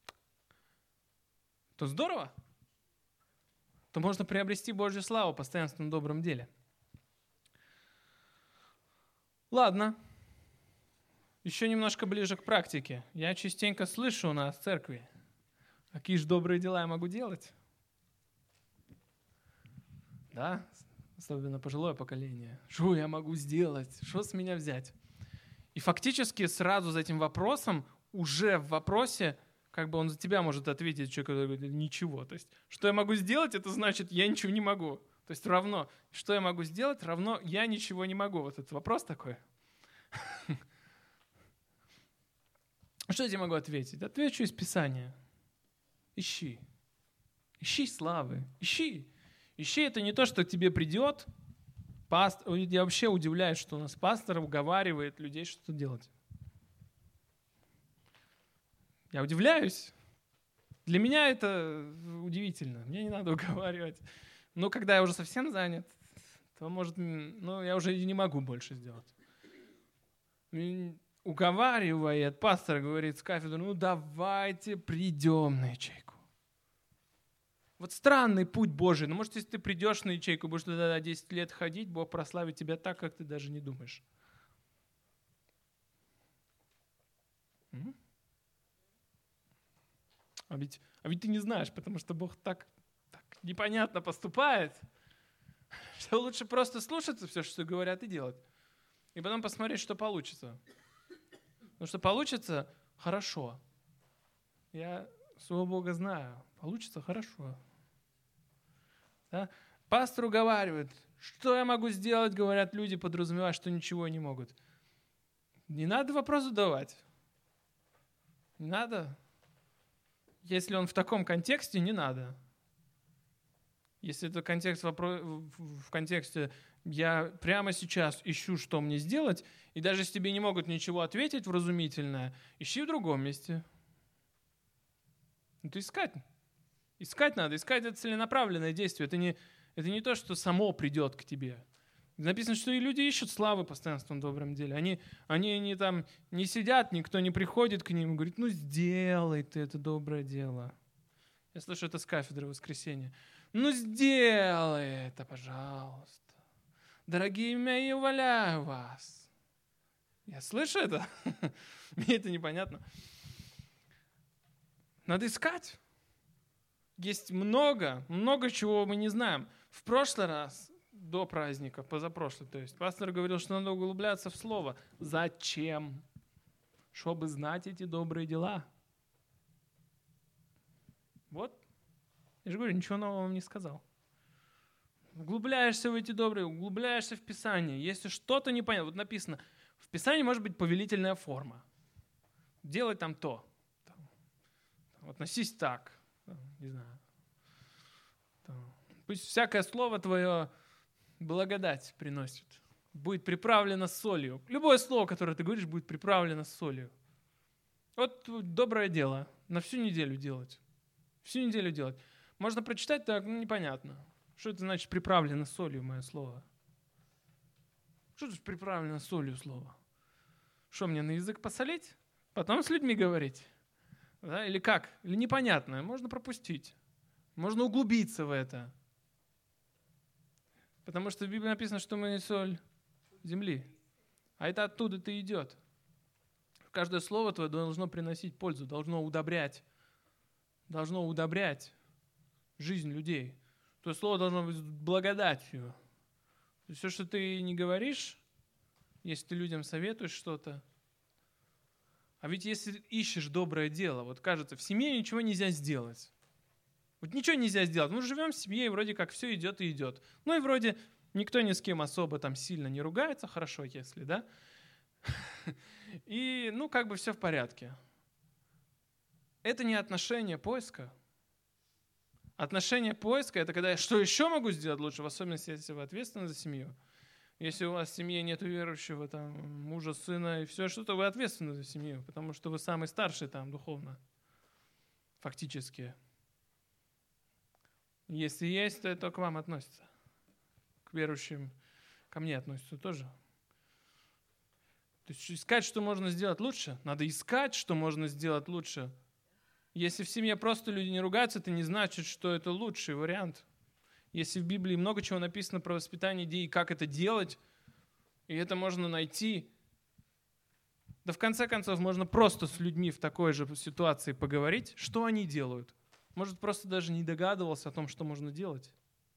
то здорово. То можно приобрести Божью славу постоянством в добром деле. Ладно. Еще немножко ближе к практике. Я частенько слышу у нас в церкви, какие же добрые дела я могу делать. Да, особенно пожилое поколение. Что я могу сделать? Что с меня взять? И фактически сразу за этим вопросом, уже в вопросе, он за тебя может ответить, человек говорит, ничего. То есть, что я могу сделать, это значит, я ничего не могу. То есть равно, что я могу сделать, равно я ничего не могу. Вот этот вопрос такой. Что я тебе могу ответить? Отвечу из Писания. Ищи. Ищи славы. Ищи. Ищи — это не то, что к тебе придет. Я вообще удивляюсь, что у нас пастор уговаривает людей что-то делать. Я удивляюсь. Для меня это удивительно. Мне не надо уговаривать. Но когда я уже совсем занят, то, может, я уже и не могу больше сделать. Уговаривает, пастор говорит с кафедры, давайте придем на ячейку. Вот странный путь Божий. Но может, если ты придешь на ячейку, будешь туда 10 лет ходить, Бог прославит тебя так, как ты даже не думаешь. А ведь ты не знаешь, потому что Бог так непонятно поступает, что лучше просто слушаться все, что говорят, и делать. И потом посмотреть, что получится. Потому что получится хорошо. Я своего Бога знаю. Получится хорошо. Да? Пастор уговаривает. Что я могу сделать, говорят люди, подразумевая, что ничего не могут. Не надо вопрос задавать. Не надо. Если он в таком контексте, не надо. Если это контекст в контексте «я прямо сейчас ищу, что мне сделать», и даже если тебе не могут ничего ответить вразумительное, ищи в другом месте. Это искать. Искать надо. Искать — это целенаправленное действие. Это не то, что само придет к тебе. Написано, что и люди ищут славы постоянством в добром деле. Они там не сидят, никто не приходит к ним и говорит, сделай ты это доброе дело. Я слышу это с кафедры в воскресенье. Сделай это, пожалуйста. Дорогие мои, умоляю вас. Я слышу это. Мне это непонятно. Надо искать. Есть много чего мы не знаем. В прошлый раз, до праздника, позапрошлый, то есть, пастор говорил, что надо углубляться в Слово. Зачем? Чтобы знать эти добрые дела. Вот. Я же говорю, ничего нового вам не сказал. Углубляешься в эти добрые, углубляешься в Писание. Если что-то непонятно, вот написано, в Писании может быть повелительная форма. Делай там то. Относись так. Не знаю. Пусть всякое слово твое благодать приносит. Будет приправлено солью. Любое слово, которое ты говоришь, будет приправлено солью. Вот доброе дело. На всю неделю делать. Всю неделю делать. Можно прочитать так, непонятно. Что это значит приправлено солью, мое слово? Что это приправлено солью слово? Что, мне на язык посолить? Потом с людьми говорить? Да? Или как? Или непонятно? Можно пропустить. Можно углубиться в это. Потому что в Библии написано, что мы соль земли. А это оттуда-то идет. Каждое слово твое должно приносить пользу, должно удобрять жизнь людей. То есть слово должно быть благодатью. То есть все, что ты не говоришь, если ты людям советуешь что-то. А ведь если ищешь доброе дело, вот кажется, в семье ничего нельзя сделать. Вот ничего нельзя сделать. Мы живем в семье, и вроде как все идет и идет. Ну и вроде никто ни с кем особо там сильно не ругается, хорошо, если, да? И, ну, как бы все в порядке. Это не отношение поиска. Отношение поиска – это когда я что еще могу сделать лучше, в особенности, если вы ответственны за семью. Если у вас в семье нет верующего там, мужа, сына и все что-то, вы ответственны за семью, потому что вы самый старший там духовно, фактически. Если есть, то это к вам относится. К верующим, ко мне относится тоже. То есть искать, что можно сделать лучше. Надо искать, что можно сделать лучше. Если в семье просто люди не ругаются, это не значит, что это лучший вариант. Если в Библии много чего написано про воспитание детей, как это делать, и это можно найти, да в конце концов можно просто с людьми в такой же ситуации поговорить, что они делают. Может, просто даже не догадывался о том, что можно делать.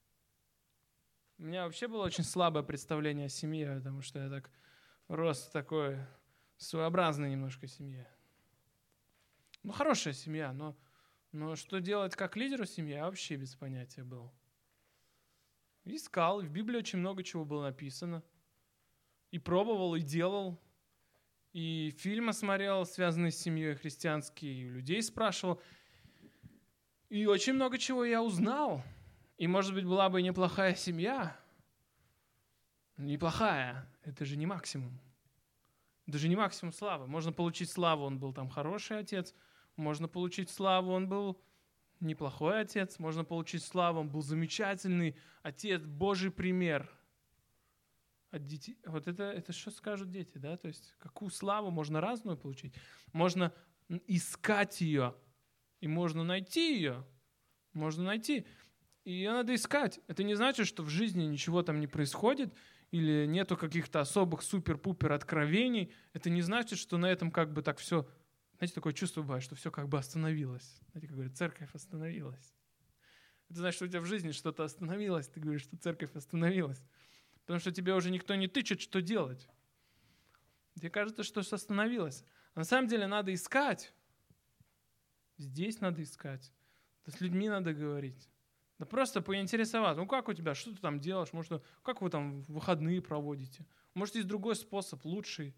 У меня вообще было очень слабое представление о семье, потому что я так рос в такой своеобразной немножко семье. Ну, хорошая семья, но что делать как лидеру семьи, я вообще без понятия был. Искал, в Библии очень много чего было написано. И пробовал, и делал. И фильмы смотрел, связанные с семьей христианские, и у людей спрашивал. И очень много чего я узнал. И, может быть, была бы неплохая семья. Неплохая. Это же не максимум. Это же не максимум славы. Можно получить славу, он был там хороший отец. Можно получить славу, он был неплохой отец. Можно получить славу, он был замечательный отец, Божий пример. От детей. Вот это что скажут дети, да? То есть какую славу можно разную получить? Можно искать ее, и можно найти ее. Можно найти. И ее надо искать. Это не значит, что в жизни ничего там не происходит, или нету каких-то особых супер-пупер откровений. Это не значит, что на этом как бы так все... Знаете, такое чувство бывает, что все как бы остановилось. Знаете, как говорят, церковь остановилась. Это значит, что у тебя в жизни что-то остановилось. Ты говоришь, что церковь остановилась. Потому что тебе уже никто не тычет, что делать. Тебе кажется, что все остановилось. А на самом деле надо искать. Здесь надо искать. Да с людьми надо говорить. Да просто поинтересоваться. Ну как у тебя, что ты там делаешь? Может, как вы там выходные проводите? Может, есть другой способ, лучший.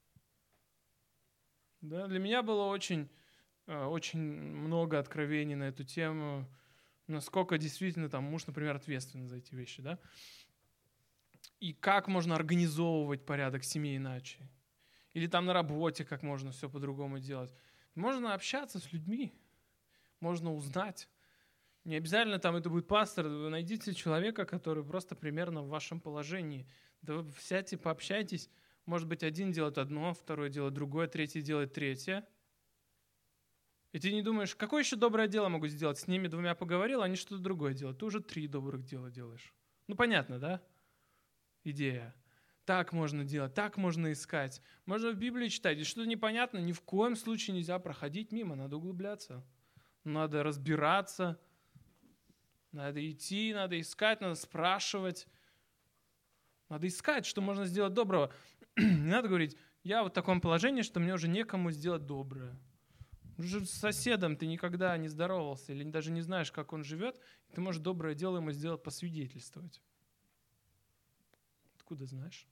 Да, для меня было очень много откровений на эту тему, насколько действительно там муж, например, ответственен за эти вещи, да? И как можно организовывать порядок семьи иначе. Или там на работе как можно все по-другому делать. Можно общаться с людьми, можно узнать. Не обязательно там это будет пастор, вы найдите человека, который просто примерно в вашем положении. Да вы сядьте, пообщайтесь. Может быть, один делает одно, второй делает другое, третий делает третье. И ты не думаешь, какое еще доброе дело могу сделать? С ними двумя поговорил, они что-то другое делают. Ты уже 3 добрых дела делаешь. Ну, понятно, да? Идея. так можно делать, так можно искать. Можно в Библии читать. Если что-то непонятно, ни в коем случае нельзя проходить мимо, надо углубляться. Надо разбираться, надо идти, надо искать, надо спрашивать. Надо искать, что можно сделать доброго. Не надо говорить, я вот в таком положении, что мне уже некому сделать доброе. Уже с соседом ты никогда не здоровался или даже не знаешь, как он живет, и ты можешь доброе дело ему сделать, посвидетельствовать. Откуда знаешь?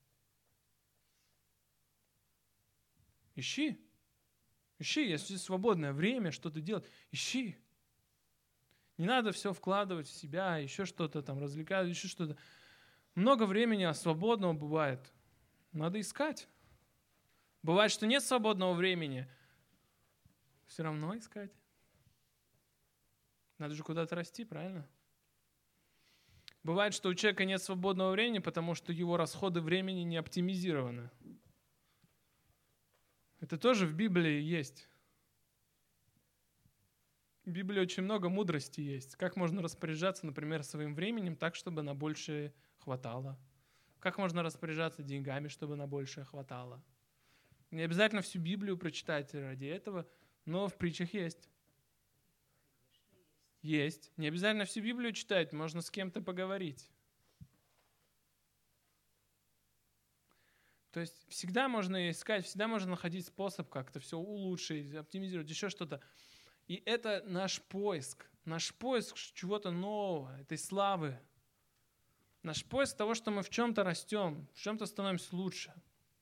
Ищи. Ищи, если свободное время, что-то делать. Ищи. Не надо все вкладывать в себя, еще что-то там, развлекать, еще что-то. Много времени свободного бывает. Надо искать. Бывает, что нет свободного времени. Все равно искать. Надо же куда-то расти, правильно? Бывает, что у человека нет свободного времени, потому что его расходы времени не оптимизированы. Это тоже в Библии есть. В Библии очень много мудрости есть. Как можно распоряжаться, например, своим временем так, чтобы на большее хватало. Как можно распоряжаться деньгами, чтобы на большее хватало. Не обязательно всю Библию прочитать ради этого, но в притчах есть. Есть. Не обязательно всю Библию читать, можно с кем-то поговорить. То есть всегда можно искать, всегда можно находить способ как-то все улучшить, оптимизировать, еще что-то. И это наш поиск чего-то нового, этой славы. Наш поиск того, что мы в чем-то растем, в чем-то становимся лучше.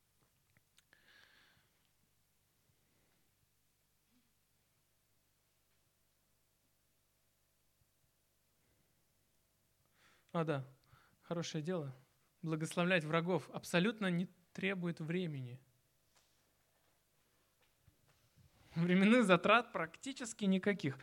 Да, хорошее дело. Благословлять врагов абсолютно не требует времени. Временных затрат практически никаких.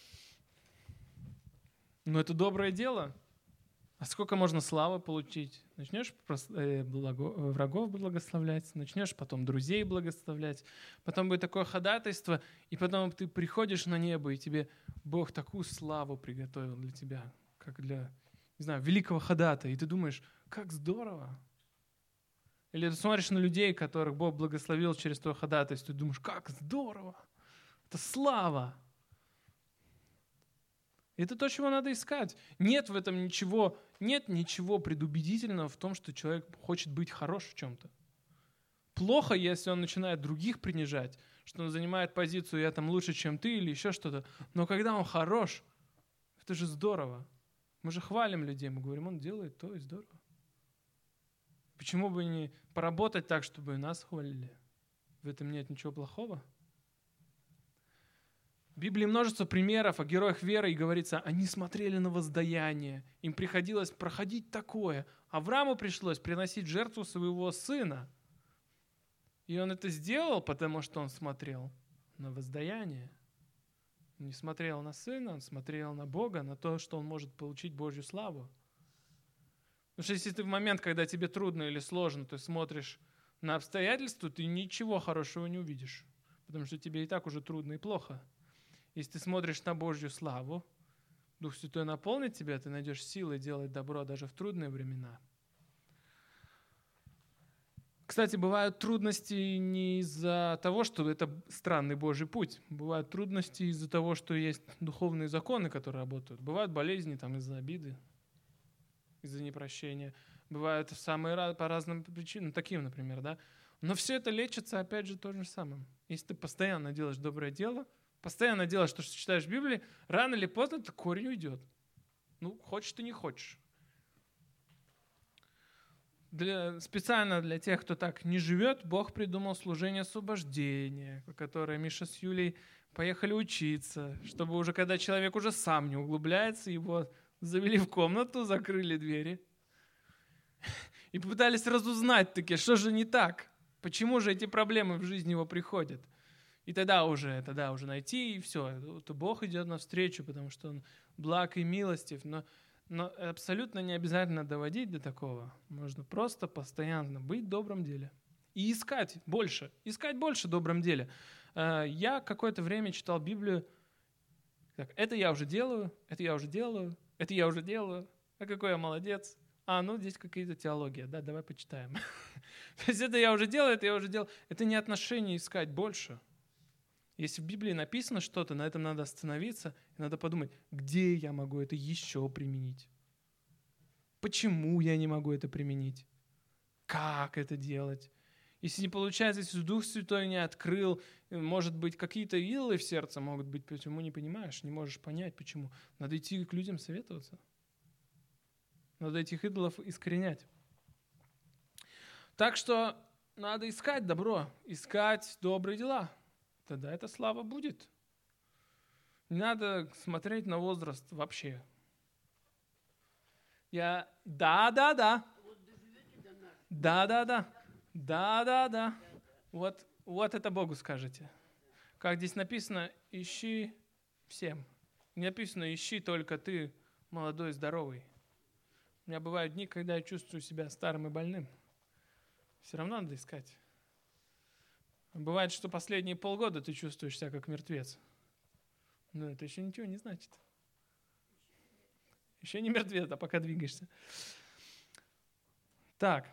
Но это доброе дело. А сколько можно славы получить? Начнешь врагов благословлять, начнешь потом друзей благословлять, потом будет такое ходатайство, и потом ты приходишь на небо, и тебе Бог такую славу приготовил для тебя, как для, не знаю, великого ходатая, и ты думаешь, как здорово. Или ты смотришь на людей, которых Бог благословил через твое ходатайство, и думаешь, как здорово. Это слава. Это то, чего надо искать. Нет в этом ничего предубедительного в том, что человек хочет быть хорош в чем-то. Плохо, если он начинает других принижать, что он занимает позицию «я там лучше, чем ты» или еще что-то. Но когда он хорош, это же здорово. Мы же хвалим людей, мы говорим, он делает то и здорово. Почему бы не поработать так, чтобы и нас хвалили? В этом нет ничего плохого. В Библии множество примеров о героях веры, и говорится, они смотрели на воздаяние, им приходилось проходить такое. Аврааму пришлось приносить жертву своего сына. И он это сделал, потому что он смотрел на воздаяние. Он не смотрел на сына, он смотрел на Бога, на то, что он может получить Божью славу. Потому что если ты в момент, когда тебе трудно или сложно, ты смотришь на обстоятельства, ты ничего хорошего не увидишь. Потому что тебе и так уже трудно и плохо. Если ты смотришь на Божью славу, Дух Святой наполнит тебя, ты найдешь силы делать добро даже в трудные времена. Кстати, бывают трудности не из-за того, что это странный Божий путь. Бывают трудности из-за того, что есть духовные законы, которые работают. Бывают болезни там, из-за обиды, из-за непрощения. Бывают самые по разным причинам, таким, например, да. Но все это лечится, опять же, то же самым. Если ты постоянно делаешь доброе дело, постоянно делаешь то, что читаешь в Библии, рано или поздно это корень уйдет. Хочешь ты, не хочешь. Специально для тех, кто так не живет, Бог придумал служение освобождения, которое Миша с Юлей поехали учиться, чтобы уже когда человек уже сам не углубляется, его завели в комнату, закрыли двери и попытались разузнать таки, что же не так, почему же эти проблемы в жизни его приходят. И тогда уже найти, и все. То Бог идет навстречу, потому что Он благ и милостив. Но абсолютно не обязательно доводить до такого. Можно просто постоянно быть в добром деле. И искать больше в добром деле. Я какое-то время читал Библию. Так, это я уже делаю, это я уже делаю, это я уже делаю. А какой я молодец. ну здесь какие-то теология, да, давай почитаем. То есть это я уже делал. Это не отношение искать больше. Если в Библии написано что-то, на этом надо остановиться, и надо подумать, где я могу это еще применить? Почему я не могу это применить? Как это делать? Если не получается, если Дух Святой не открыл, может быть, какие-то идолы в сердце могут быть, почему не понимаешь, не можешь понять, почему. Надо идти к людям советоваться. Надо этих идолов искоренять. Так что надо искать добро, искать добрые дела. Тогда эта слава будет. Не надо смотреть на возраст вообще. Да. Вот это Богу скажете. Как здесь написано, ищи всем. Не написано, ищи только ты, молодой, здоровый. У меня бывают дни, когда я чувствую себя старым и больным. Все равно надо искать. Бывает, что последние полгода ты чувствуешь себя как мертвец. Но это еще ничего не значит. Еще не мертвец, а пока двигаешься. Так.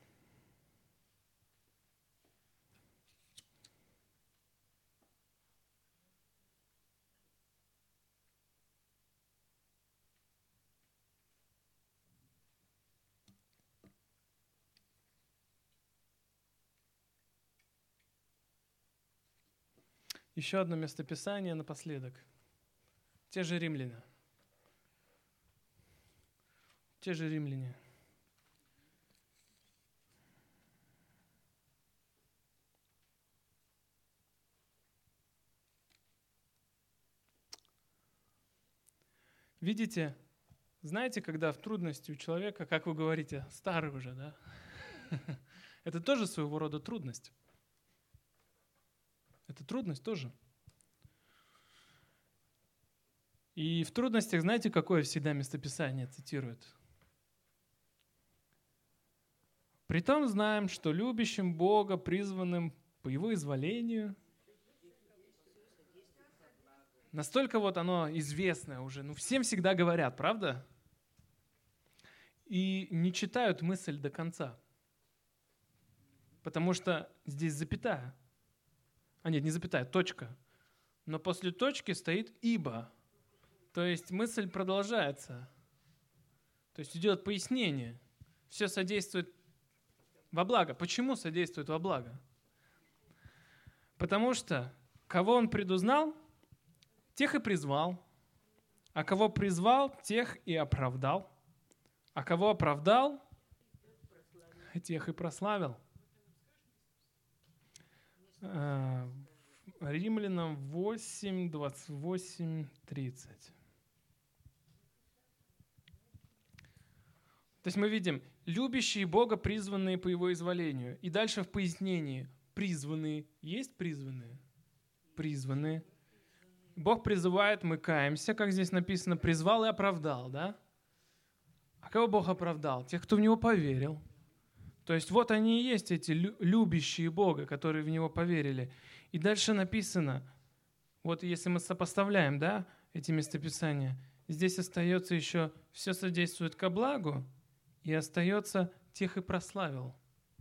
Еще одно местописание напоследок. Те же римляне. Видите, знаете, когда в трудности у человека, как вы говорите, старый уже, да? Это тоже своего рода трудность. Это трудность тоже. И в трудностях, знаете, какое всегда местописание цитирует? «Притом знаем, что любящим Бога, призванным по Его изволению». Настолько вот оно известное уже. Всем всегда говорят, правда? И не читают мысль до конца. Потому что здесь запятая. Нет, не запятая, точка. Но после точки стоит «ибо». То есть мысль продолжается. То есть идет пояснение. Все содействует во благо. Почему содействует во благо? Потому что кого он предузнал, тех и призвал. А кого призвал, тех и оправдал. А кого оправдал, тех и прославил. Римлянам 8, 28, 30. То есть мы видим, любящие Бога, призванные по Его изволению. И дальше в пояснении, призванные. Есть призванные? Призванные. Бог призывает, мы каемся, как здесь написано, призвал и оправдал, да? А кого Бог оправдал? Тех, кто в Него поверил. То есть вот они и есть эти любящие Бога, которые в Него поверили. И дальше написано, вот если мы сопоставляем, да, эти местописания, здесь остается еще «все содействует ко благу», и остается «тех и прославил».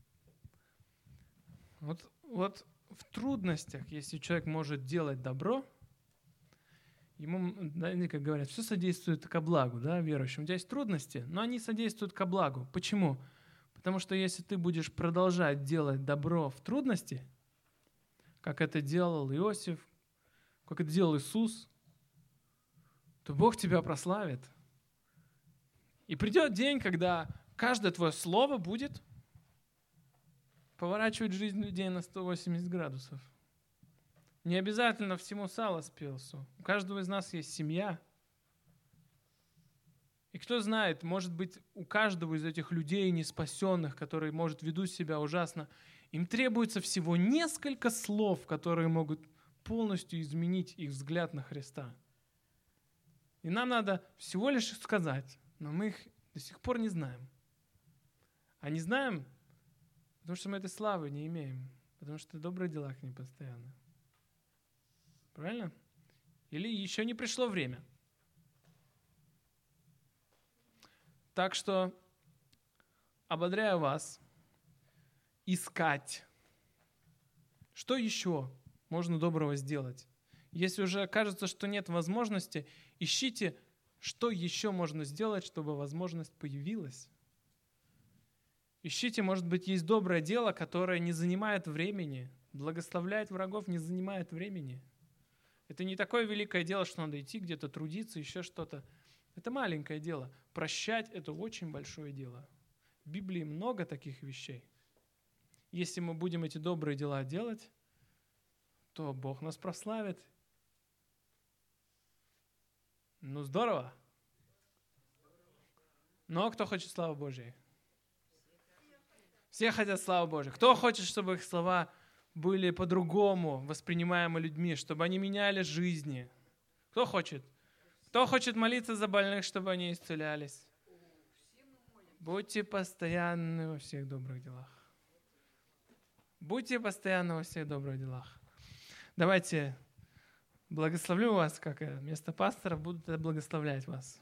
Вот в трудностях, если человек может делать добро, ему, как говорят, все содействует ко благу, да, верующим. У тебя есть трудности, но они содействуют ко благу. Почему? Потому что если ты будешь продолжать делать добро в трудности, как это делал Иосиф, как это делал Иисус, то Бог тебя прославит. И придет день, когда каждое твое слово будет поворачивать жизнь людей на 180 градусов. Не обязательно всему сало с перцем. У каждого из нас есть семья. И кто знает, может быть, у каждого из этих людей неспасенных, которые, может, ведут себя ужасно, им требуется всего несколько слов, которые могут полностью изменить их взгляд на Христа. И нам надо всего лишь сказать, но мы их до сих пор не знаем. А не знаем, потому что мы этой славы не имеем, потому что добрые дела к ним постоянно. Правильно? Или еще не пришло время. Так что ободряю вас искать, что еще можно доброго сделать. Если уже кажется, что нет возможности, ищите, что еще можно сделать, чтобы возможность появилась. Ищите, может быть, есть доброе дело, которое не занимает времени. Благословлять врагов не занимает времени. Это не такое великое дело, что надо идти где-то трудиться, еще что-то. Это маленькое дело. Прощать – это очень большое дело. В Библии много таких вещей. Если мы будем эти добрые дела делать, то Бог нас прославит. Ну, здорово. Но кто хочет славы Божьей? Все хотят славы Божьей. Кто хочет, чтобы их слова были по-другому воспринимаемы людьми, чтобы они меняли жизни? Кто хочет? Кто хочет молиться за больных, чтобы они исцелялись? Будьте постоянны во всех добрых делах. Будьте постоянны во всех добрых делах. Давайте благословлю вас, как вместо пастора буду благословлять вас.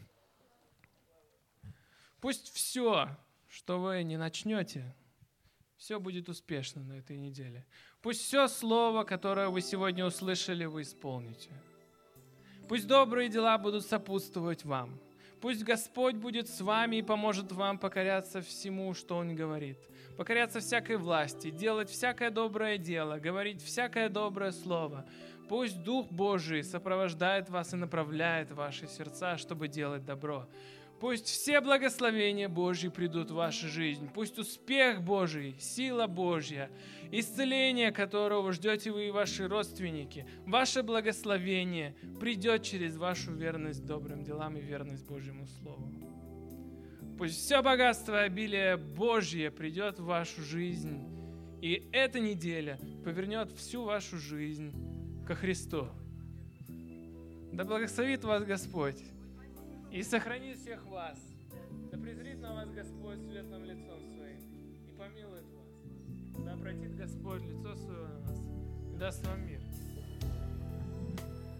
Пусть все, что вы не начнете, все будет успешно на этой неделе. Пусть все слово, которое вы сегодня услышали, вы исполните. Пусть добрые дела будут сопутствовать вам. Пусть Господь будет с вами и поможет вам покоряться всему, что Он говорит. Покоряться всякой власти, делать всякое доброе дело, говорить всякое доброе слово. Пусть Дух Божий сопровождает вас и направляет ваши сердца, чтобы делать добро. Пусть все благословения Божьи придут в вашу жизнь. Пусть успех Божий, сила Божья, исцеление, которого ждете вы и ваши родственники, ваше благословение придет через вашу верность добрым делам и верность Божьему Слову. Пусть все богатство и обилие Божье придет в вашу жизнь, и эта неделя повернет всю вашу жизнь ко Христу. Да благословит вас Господь и сохранит всех вас. Да презрит на вас Господь светлым лицом Своим и помилует вас. Да обратит Господь лицо Свое на нас и даст вам мир.